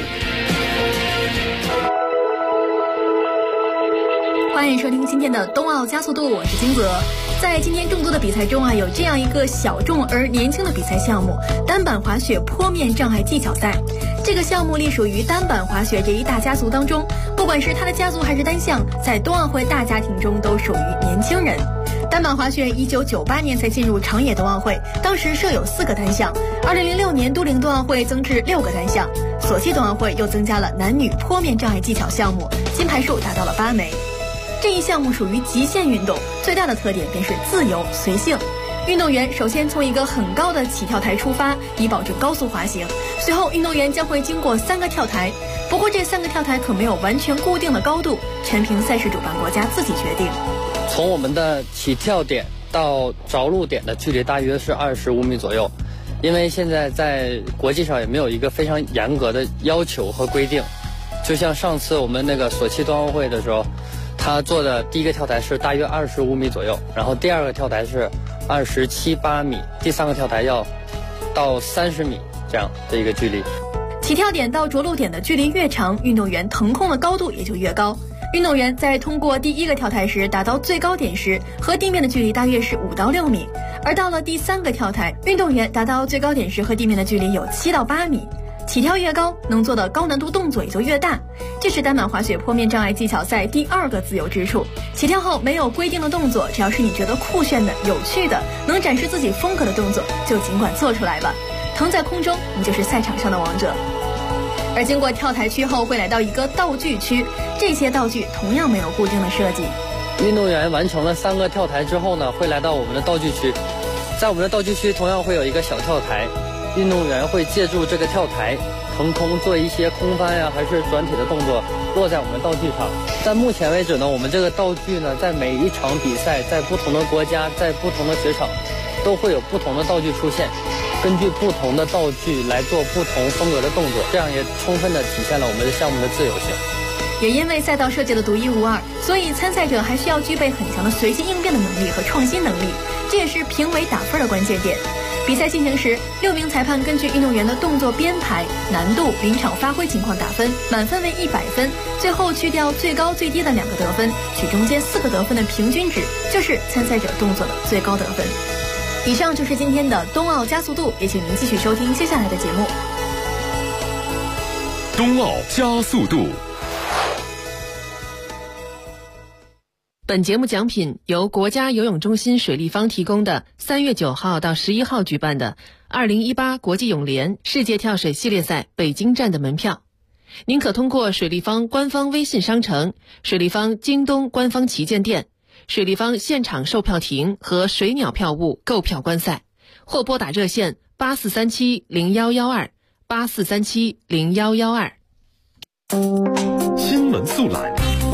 欢迎收听今天的冬奥加速度，我是金泽。在今天众多的比赛中有这样一个小众而年轻的比赛项目——单板滑雪坡面障碍技巧赛。这个项目隶属于单板滑雪这一大家族当中，不管是它的家族还是单项，在冬奥会大家庭中都属于年轻人。单板滑雪1998年才进入长野冬奥会，当时设有4个单项。2006年都灵冬奥会增至6个单项，索契冬奥会又增加了男女坡面障碍技巧项目，金牌数达到了8枚。这一项目属于极限运动，最大的特点便是自由随性。 运动员首先从一个很高的起跳台出发，以保证高速滑行。随后，运动员将会经过3个跳台，不过这3个跳台可没有完全固定的高度，全凭赛事主办国家自己决定。 从我们的起跳点到着陆点的距离大约是25米左右，因为现在在国际上也没有一个非常严格的要求和规定。就像上次我们那个索契冬奥会的时候，他做的第一个跳台是大约25米左右，然后第2个跳台是27、8米，第3个跳台要到30米这样的一个距离。 起跳点到着陆点的距离越长，运动员腾空的高度也就越高。运动员在通过第1个跳台时达到最高点时，和地面的距离大约是5到6米，而到了第3个跳台，运动员达到最高点时和地面的距离有7到8米。起跳越高，能做的高难度动作也就越大，这是单板滑雪坡面障碍技巧赛第2个自由之处。起跳后没有规定的动作，只要是你觉得酷炫的、有趣的、能展示自己风格的动作，就尽管做出来吧。腾在空中，你就是赛场上的王者。而经过跳台区后，会来到一个道具区，这些道具同样没有固定的设计。 运动员完成了3个跳台之后呢，会来到我们的道具区，在我们的道具区同样会有一个小跳台。运动员会借助这个跳台腾空做一些空翻呀，还是转体的动作，落在我们道具上。在目前为止呢，我们这个道具呢，在每一场比赛，在不同的国家，在不同的雪场，都会有不同的道具出现，根据不同的道具来做不同风格的动作，这样也充分的体现了我们的项目的自由性。 也因为赛道设计的独一无二，所以参赛者还需要具备很强的随机应变的能力和创新能力，这也是评委打分的关键点。比赛进行时，6名裁判根据运动员的动作编排、难度、临场发挥情况打分，满分为100分，最后去掉最高最低的2个得分，取中间4个得分的平均值，就是参赛者动作的最高得分。以上就是今天的冬奥加速度，也请您继续收听接下来的节目。 冬奥加速度。 本节目奖品由国家游泳中心水立方提供的3月9号到11号举办的2018国际泳联世界跳水系列赛北京站的门票。您可通过水立方官方微信商城、水立方京东官方旗舰店、水立方现场售票亭和水鸟票务购票观赛，或拨打热线84370112 84370112。 新闻速览。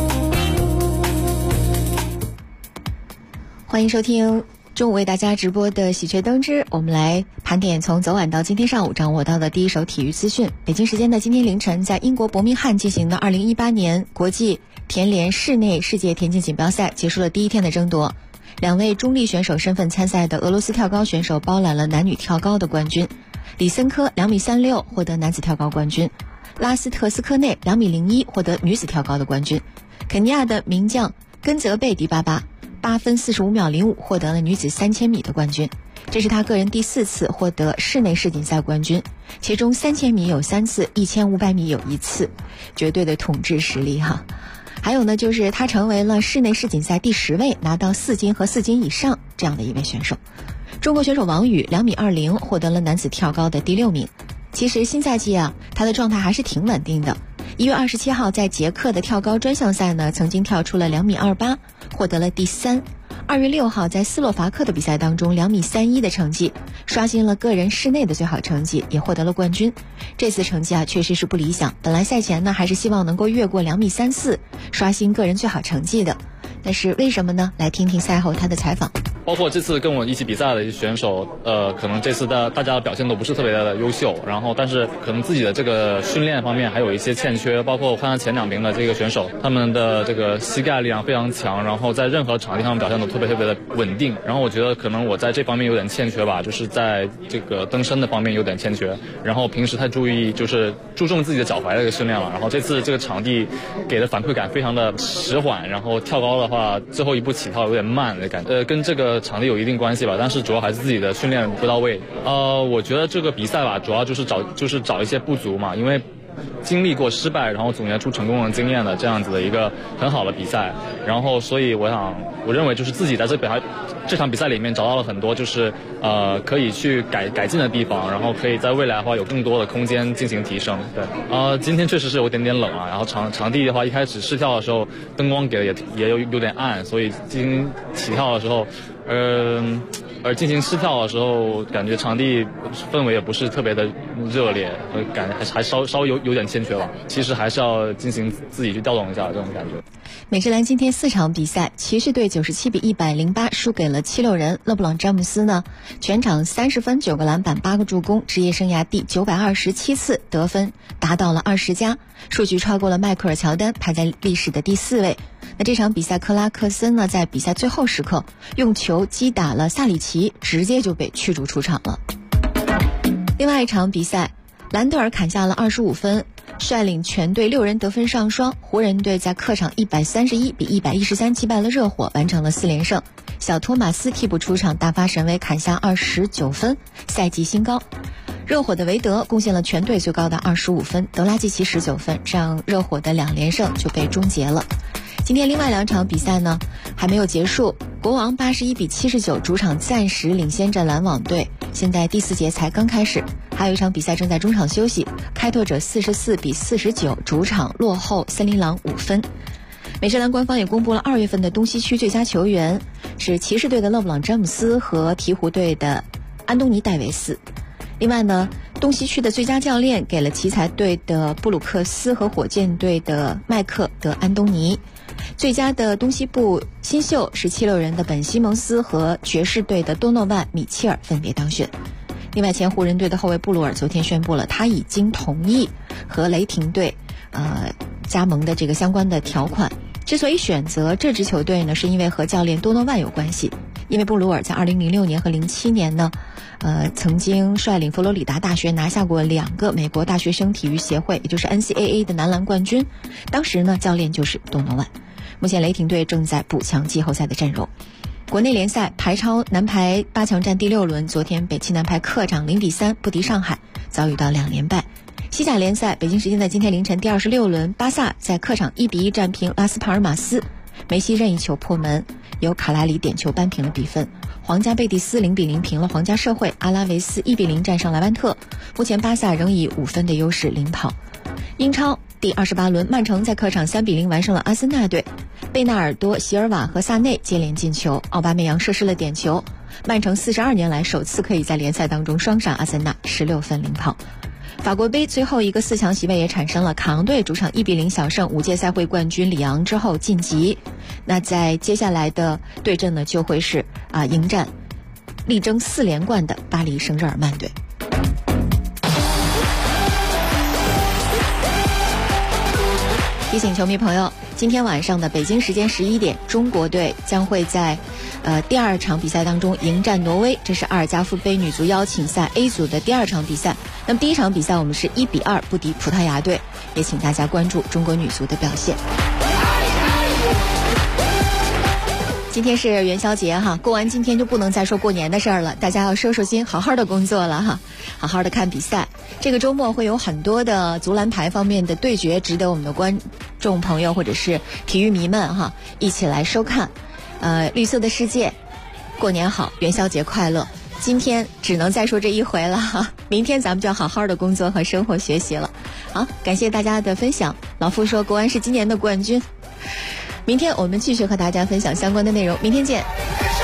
欢迎收听中午为大家直播的喜鹊灯之，我们来盘点从昨晚到今天上午掌握到的第一手体育资讯。北京时间的今天凌晨，在英国伯明翰进行的2018年国际田联室内世界田径锦标赛结束了第1天的争夺，2位中立选手身份参赛的俄罗斯跳高选手包揽了男女跳高的冠军。李森科2米36获得男子跳高冠军，拉斯特斯科内2米01获得女子跳高的冠军。肯尼亚的名将根泽贝迪巴巴8分45秒05获得了女子3000米的冠军，这是他个人第4次获得室内世锦赛冠军，其中3000米有3次，1500米有1次，绝对的统治实力哈。还有呢，就是他成为了室内世锦赛第10位拿到4金和4金以上这样的一位选手。中国选手王宇2米20获得了男子跳高的第6名。其实新赛季啊，他的状态还是挺稳定的。1月27号在捷克的跳高专项赛呢，曾经跳出了2米28，获得了第3。2月6号在斯洛伐克的比赛当中，2米31的成绩刷新了个人室内的最好成绩，也获得了冠军。这次成绩啊确实是不理想，本来赛前呢还是希望能够越过2米34，刷新个人最好成绩的。但是为什么呢？来听听赛后他的采访。 包括这次跟我一起比赛的一些选手，可能这次大家的表现都不是特别的优秀，然后但是可能自己的这个训练方面还有一些欠缺，包括我看到前2名的这个选手，他们的这个膝盖力量非常强，然后在任何场地上表现都特别的稳定，然后我觉得可能我在这方面有点欠缺吧，就是在这个蹬身的方面有点欠缺，然后平时太注重自己的脚踝的一个训练了，然后这次这个场地给的反馈感非常的迟缓，然后跳高的话最后一步起跳有点慢的感觉，跟这个场地有一定关系吧，但是主要还是自己的训练不到位。我觉得这个比赛吧，主要就是找一些不足嘛，因为经历过失败，然后总结出成功的经验的这样子的一个很好的比赛，然后所以我认为就是自己在这场比赛里面找到了很多就是可以去改进的地方，然后可以在未来的话有更多的空间进行提升。对，今天确实是有点冷啊，然后场地的话一开始试跳的时候灯光给的也有点暗，所以进行起跳的时候而进行试跳的时候，感觉场地氛围也不是特别的热烈，感觉还稍微有点欠缺吧。其实还是要进行自己去调动一下这种感觉。 美职篮今天4场比赛，骑士队97比108输给了76人。勒布朗詹姆斯呢，全场30分9个篮板8个助攻，职业生涯第927次得分达到了20加，数据超过了迈克尔乔丹，排在历史的第4位。那这场比赛克拉克森呢，在比赛最后时刻用球击打了萨里奇，直接就被驱逐出场了。另外一场比赛，兰德尔砍下了25分，率领全队6人得分上双。湖人队在客场131比113击败了热火，完成了4连胜。小托马斯替补出场，大发神威，砍下29分，赛季新高。热火的韦德贡献了全队最高的25分，德拉季奇19分，这样热火的2连胜就被终结了。今天另外2场比赛呢还没有结束，国王81比79主场暂时领先着篮网队，现在第4节才刚开始。还有一场比赛正在中场休息，开拓者44比49主场落后森林狼5分。美职篮官方也公布了2月份的东西区最佳球员，是骑士队的勒布朗詹姆斯和鹈鹕队的安东尼戴维斯。另外呢，东西区的最佳教练给了奇才队的布鲁克斯和火箭队的麦克德安东尼。最佳的东西部新秀是76人的本西蒙斯和爵士队的多诺万米切尔分别当选。另外，前湖人队的后卫布鲁尔昨天宣布了，他已经同意和雷霆队加盟的这个相关的条款。之所以选择这支球队呢，是因为和教练多诺万有关系。因为布鲁尔在2006年和07年呢，曾经率领佛罗里达大学拿下过2个美国大学生体育协会，也就是 NCAA 的男篮冠军。当时呢，教练就是多诺万。目前雷霆队正在补强季后赛的阵容。国内联赛排超男排8强战第6轮，昨天北汽男排客场0比3不敌上海，遭遇到2连败。西甲联赛，北京时间在今天凌晨第26轮，巴萨在客场1比1战平拉斯帕尔马斯，梅西任意球破门，由卡拉里点球扳平了比分。皇家贝蒂斯0比0平了皇家社会，阿拉维斯1比0战胜莱万特。目前巴萨仍以5分的优势领跑。英超第28轮，曼城在客场3比0完胜了阿森纳队，贝纳尔多、席尔瓦和萨内接连进球，奥巴梅扬射失了点球。曼城42年来首次可以在联赛当中双杀阿森纳，16分领跑。法国杯最后一个4强席位也产生了，卡昂队主场1比0小胜5届赛会冠军里昂之后晋级。那在接下来的对阵呢，就会是迎战力争4连冠的巴黎圣日耳曼队。提醒球迷朋友，今天晚上的北京时间11点，中国队将会在第2场比赛当中迎战挪威，这是阿尔加夫杯女足邀请赛 A 组的第2场比赛。那么第1场比赛我们是1比2不敌葡萄牙队，也请大家关注中国女足的表现。今天是元宵节哈，过完今天就不能再说过年的事儿了，大家要收收心，好好的工作了哈，好好的看比赛。这个周末会有很多的足篮排方面的对决，值得我们的观众朋友或者是体育迷们哈一起来收看。绿色的世界，过年好，元宵节快乐。今天只能再说这一回了哈，明天咱们就要好好的工作和生活学习了。好，感谢大家的分享。老傅说国安是今年的冠军。明天我们继续和大家分享相关的内容，明天见。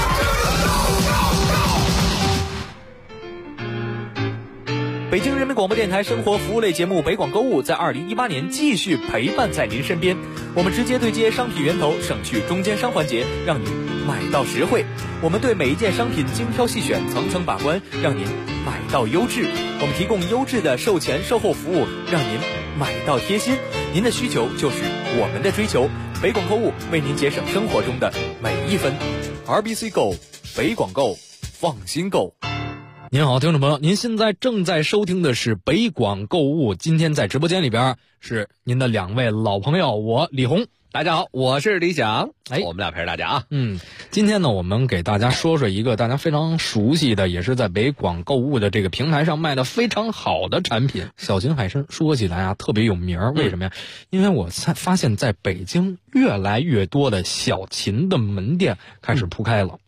北京人民广播电台生活服务类节目北广购物在2018年继续陪伴在您身边，我们直接对接商品源头，省去中间商环节，让您买到实惠。我们对每一件商品精挑细选，层层把关，让您买到优质。我们提供优质的售前售后服务，让您买到贴心。您的需求就是我们的追求，北广购物为您节省生活中的每一分。RBC Go， 北广购，放心购。 您好，听众朋友，您现在正在收听的是北广购物。今天在直播间里边是您的2位老朋友，我李红。 大家好，我是李想。我们俩陪着大家啊。 今天呢，我们给大家说说一个大家非常熟悉的，也是在北广购物的这个平台上卖的非常好的产品——小秦海参。说起来啊，特别有名。为什么呀？因为我发现在北京越来越多的小秦的门店开始铺开了。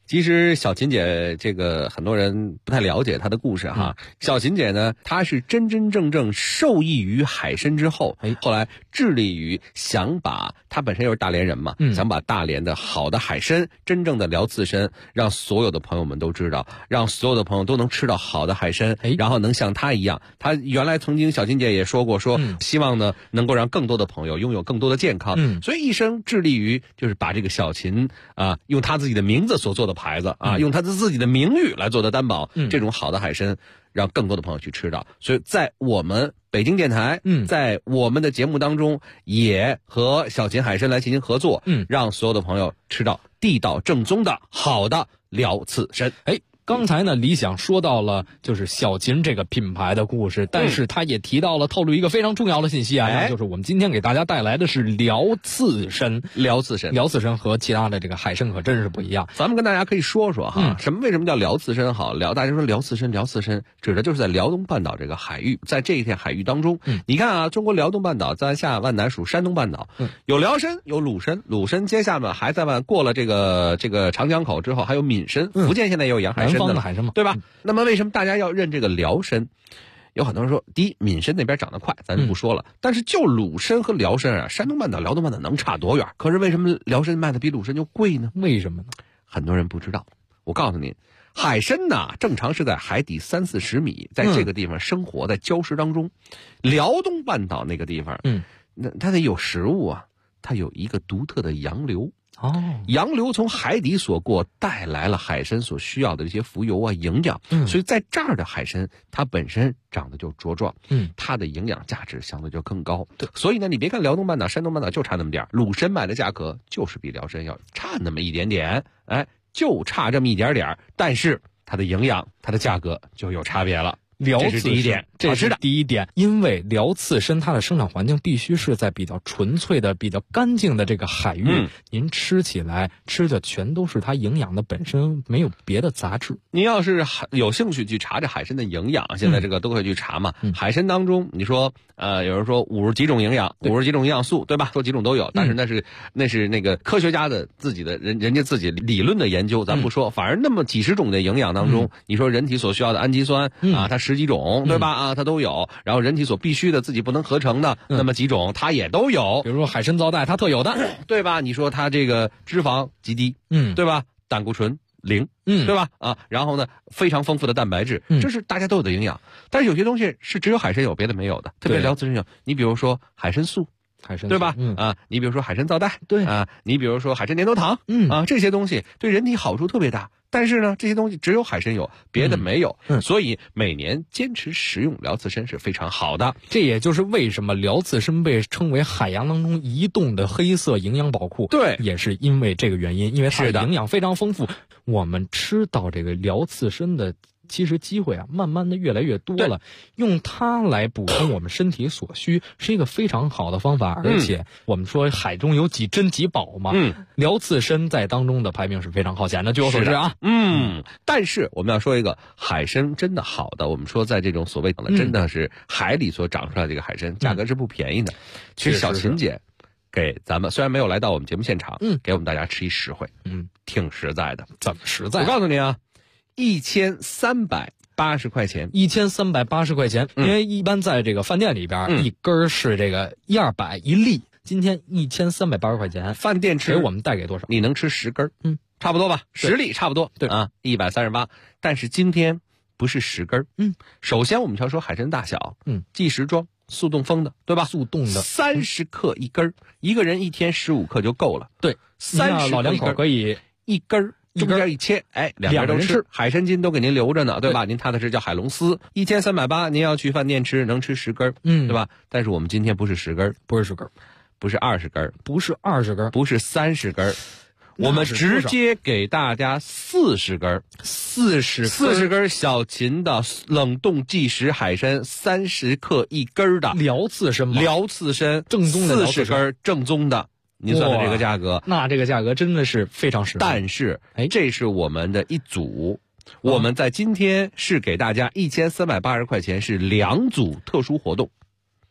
其实小琴姐这个很多人不太了解她的故事哈。小琴姐呢，她是真真正正受益于海参之后，后来致力于想把她本身又是大连人嘛，想把大连的好的海参，真正的辽刺参，让所有的朋友们都知道，让所有的朋友都能吃到好的海参，然后能像她一样。她原来曾经小琴姐也说过，说希望呢能够让更多的朋友拥有更多的健康，所以一生致力于就是把这个小琴用她自己的名字所做的牌子用她自己的名誉来做的担保，这种好的海参让更多的朋友去吃到。所以在我们北京电台，在我们的节目当中也和小琴海参来进行合作，让所有的朋友吃到地道正宗的好的辽刺参。 刚才呢，李想说到了就是小琴这个品牌的故事，但是他也提到了透露一个非常重要的信息那就是我们今天给大家带来的是辽刺参。辽刺参和其他的这个海参可真是不一样。 咱们跟大家可以说说哈，为什么叫辽刺参好？大家说辽刺参指的就是在辽东半岛这个海域，在这一片海域当中，你看中国辽东半岛在下万南属山东半岛，有辽参，有鲁参，接下来还在过了这个长江口之后，还有闽参，福建现在也有洋海参。 的海参嘛， 对吧？那么为什么大家要认这个辽参？有很多人说，第一，闽参那边长得快，咱就不说了。但是就鲁参和辽参山东半岛、辽东半岛能差多远？可是为什么辽参卖的比鲁参就贵呢？ 为什么呢？ 很多人不知道。我告诉您，海参呢，正常是在海底30-40米，在这个地方生活在礁石当中。辽东半岛那个地方，那它得有食物它有一个独特的洋流。洋流从海底所过，带来了海参所需要的这些浮游营养，所以在这儿的海参它本身长得就茁壮，它的营养价值相对就更高。所以呢，你别看辽东半岛、山东半岛就差那么点，鲁参卖的价格就是比辽参要差那么一点点，就差这么一点点，但是它的营养、它的价格就有差别了。这是第一点， 这是第一点。因为辽刺参它的生长环境必须是在比较纯粹的、比较干净的这个海域，您吃起来吃的全都是它营养的本身，没有别的杂质。 您要是有兴趣去查这海参的营养，现在这个都可以去查嘛。海参当中，你说有人说50几种营养，50几种营养素，对吧？说几种都有，但是那是那个科学家的自己的人家自己理论的研究，咱不说。反而那么几十种的营养当中，你说人体所需要的氨基酸它10几种，对吧？它都有。然后人体所必须的自己不能合成的那么几种，它也都有。 比如说海参皂苷，它特有的， 对吧？你说它这个脂肪极低，对吧？胆固醇0，对吧？然后呢，非常丰富的蛋白质，这是大家都有的营养。但是有些东西是只有海参有，别的没有的。特别辽刺参有，你比如说海参素。对吧？你比如说海参皂苷， 对你比如说海参粘多糖，这些东西对人体好处特别大。但是呢，这些东西只有海参有，别的没有。所以每年坚持食用辽刺参是非常好的。 这也就是为什么辽刺参被称为海洋当中移动的黑色营养宝库。 对， 也是因为这个原因，因为它的营养非常丰富。我们吃到这个辽刺参的其实机会慢慢的越来越多了，用它来补充我们身体所需是一个非常好的方法。而且我们说海中有几珍几宝嘛，辽刺参在当中的排名是非常靠前的，据我所知但是我们要说一个海参真的好的，我们说在这种所谓的真的是海里所长出来的这个海参，价格是不便宜的。其实小琴姐给咱们虽然没有来到我们节目现场，给我们大家吃一实惠，挺实在的。 怎么实在？ 我告诉你1380块钱 ，1380块钱，因为一般在这个饭店里边，一根是这个100-200一粒，今天1380块钱， 饭店吃给我们带给多少？ 你能吃10根，差不多吧，10粒差不多，对138。但是今天不是10根，首先我们要说海参大小，即食装。速冻封的，对吧？ 速冻的 ，30克一根，一个人一天15克就够了。 对 ，30 老两口可以一根。中间一切，两个人都吃，海参筋都给您留着呢，对吧？您踏踏实叫海龙丝，1380，您要去饭店吃，能吃10根，对吧？但是我们今天不是10根， 不是10根， 不是20根， 不是20根， 不是30根，我们直接给大家40根，40根小琴的冷冻即食海参，30克一根的辽刺参， 正宗的40根正宗的。您算算这个价格， 那这个价格真的是非常实惠。 但是，这是我们的一组，我们在今天是给大家1380块钱，是2组特殊活动。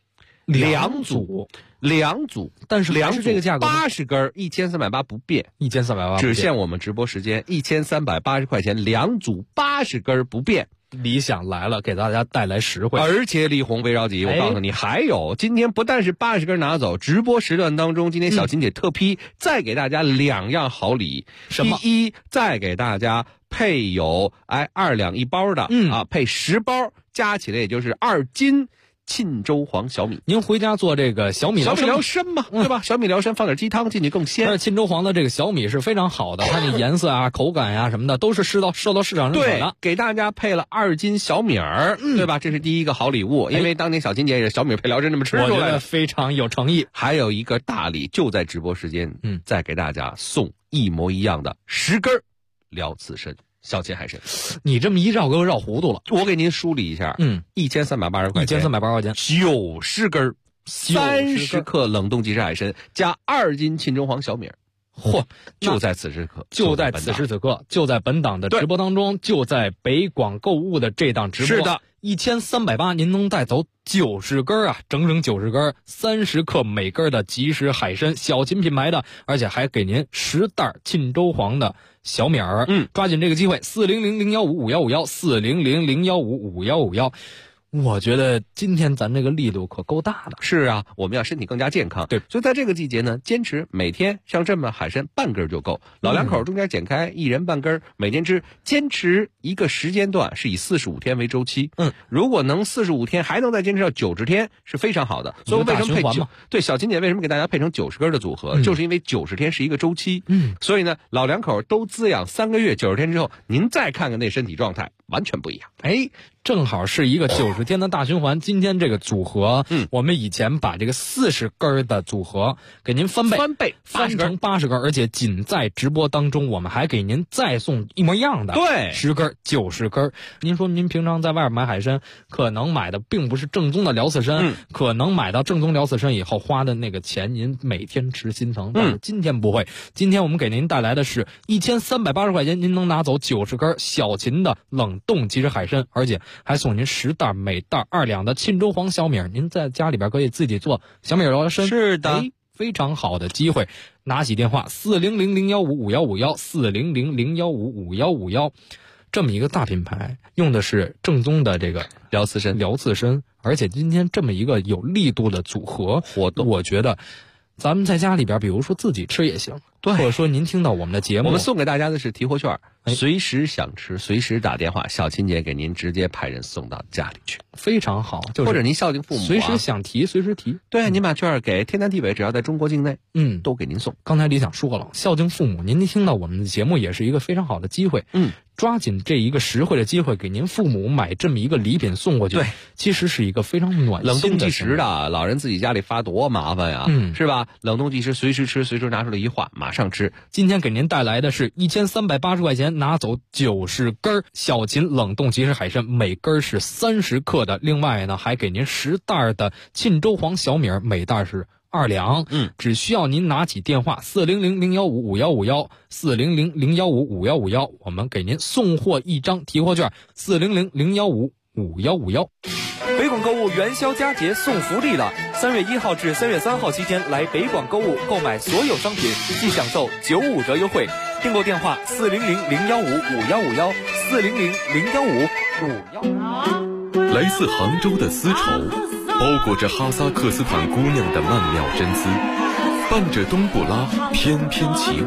两组， 但是还是这个价格 80根，1380不变 ，1380 只限我们直播时间，1380块钱2组80根不变。 理想来了，给大家带来实惠。 而且李红别着急，我告诉你，还有今天不但是80根拿走，直播时段当中，今天小琴姐特批再给大家2样好礼。 什么？ 第一，再给大家配有2两1包的，配10包，加起来也就是2斤。沁州黄小米， 您回家做这个小米疗参嘛，对吧？小米疗参放点鸡汤进去更鲜。 但是沁州黄的这个小米是非常好的，它那颜色啊、口感呀什么的都是受到市场认可的。 对，给大家配了2斤小米儿，对吧？这是第一个好礼物，因为当年小琴姐也是小米配疗参这么吃出来的， 我觉得非常有诚意。 还有一个大礼，就在直播时间，再给大家送一模一样的10根辽刺参。小秦海参， 你这么一绕给我绕糊涂了。 我给您梳理一下，1380块钱 ，1380块钱 ，90根，30克冷冻即食海参加2斤沁州黄小米。嚯！就在此时刻， 就在此时此刻，就在本档的直播当中，就在北广购物的这档直播。 是的 ，1380您能带走90根啊，整90根，30克每根的即食海参，小秦品牌的，而且还给您10袋沁州黄的小米儿。抓紧这个机会，400-015-5151，400-015-5151。我觉得今天咱这个力度可够大的。 是啊，我们要身体更加健康。 对， 所以在这个季节呢，坚持每天像这么海参半根就够，老两口中间剪开，一人半根，每天吃，坚持一个时间段是以45天为周期。如果能45天还能再坚持到90天是非常好的。所以为什么对小琴姐为什么给大家配成90根的组合，就是因为90天是一个周期。所以呢，老两口都滋养3个月，90天之后您再看看那身体状态完全不一样。 正好是一个90天的大循环。今天这个组合，我们以前把这个40根的组合给您翻倍翻成80根，而且仅在直播当中，我们还给您再送一模一样的10根90根。您说您平常在外边买海参，可能买的并不是正宗的辽刺参，可能买到正宗辽刺参以后花的那个钱，您每天吃心疼。但是今天不会，今天我们给您带来的是1380块钱，您能拿走90根小秦的冷冻即食海参，而且还送您10袋，每袋2两的沁州黄小米，您在家里边可以自己做小米疗参。 是的， 非常好的机会。拿起电话400-015-5151，400-015-5151，这么一个大品牌，用的是正宗的这个辽刺参， 而且今天这么一个有力度的组合活动，我觉得咱们在家里边，比如说自己吃也行，或者说您听到我们的节目， 我们送给大家的是提货券，随时想吃，随时打电话，小琴姐给您直接派人送到家里去， 非常好。 或者您孝敬父母， 随时想提随时提。 对，您把券给天南地北，只要在中国境内，都给您送。 刚才李想说了，孝敬父母，您听到我们的节目也是一个非常好的机会。抓紧这一个实惠的机会，给您父母买这么一个礼品送过去。 对， 其实是一个非常暖心的。 冷冻即食的，老人自己家里发多麻烦呀，是吧？冷冻即食，随时吃，随时拿出来一化，马上吃。 今天给您带来的是1380块钱，拿走90根小秦冷冻即食海参，每根是30克的。另外呢，还给您10袋的沁州黄小米，每袋是2两。只需要您拿起电话400-015-5151，400-015-5151，我们给您送货一张提货券，400-015-5151。 北广购物元宵佳节送福利了！3月1号至3月3号期间来北广购物购买所有商品，即享受95折优惠。订购电话400-015-5151，400-015-5151。 来自杭州的丝绸，包裹着哈萨克斯坦姑娘的曼妙真丝，伴着冬不拉翩翩起舞。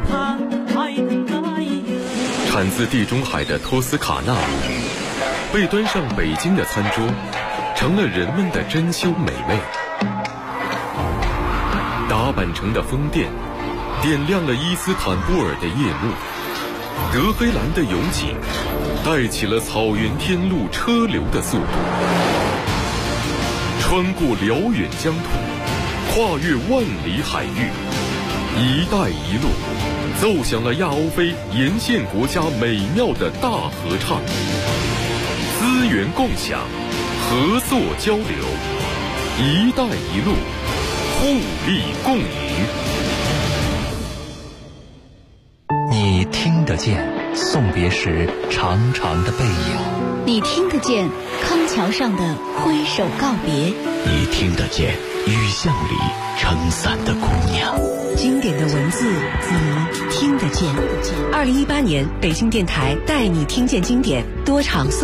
产自地中海的托斯卡纳米，被端上北京的餐桌，成了人们的珍馐美味。打扮成的风电，点亮了伊斯坦布尔的夜幕。德黑兰的油井，带起了草原天路车流的速度。穿过辽远疆土，跨越万里海域，一带一路奏响了亚欧非沿线国家美妙的大合唱。资源共享，合作交流，一带一路，互利共赢。 你听得见送别时长长的背影， 你听得见康桥上的挥手告别， 你听得见雨巷里撑伞的姑娘。 经典的文字你听得见。2018年北京电台带你听见经典多场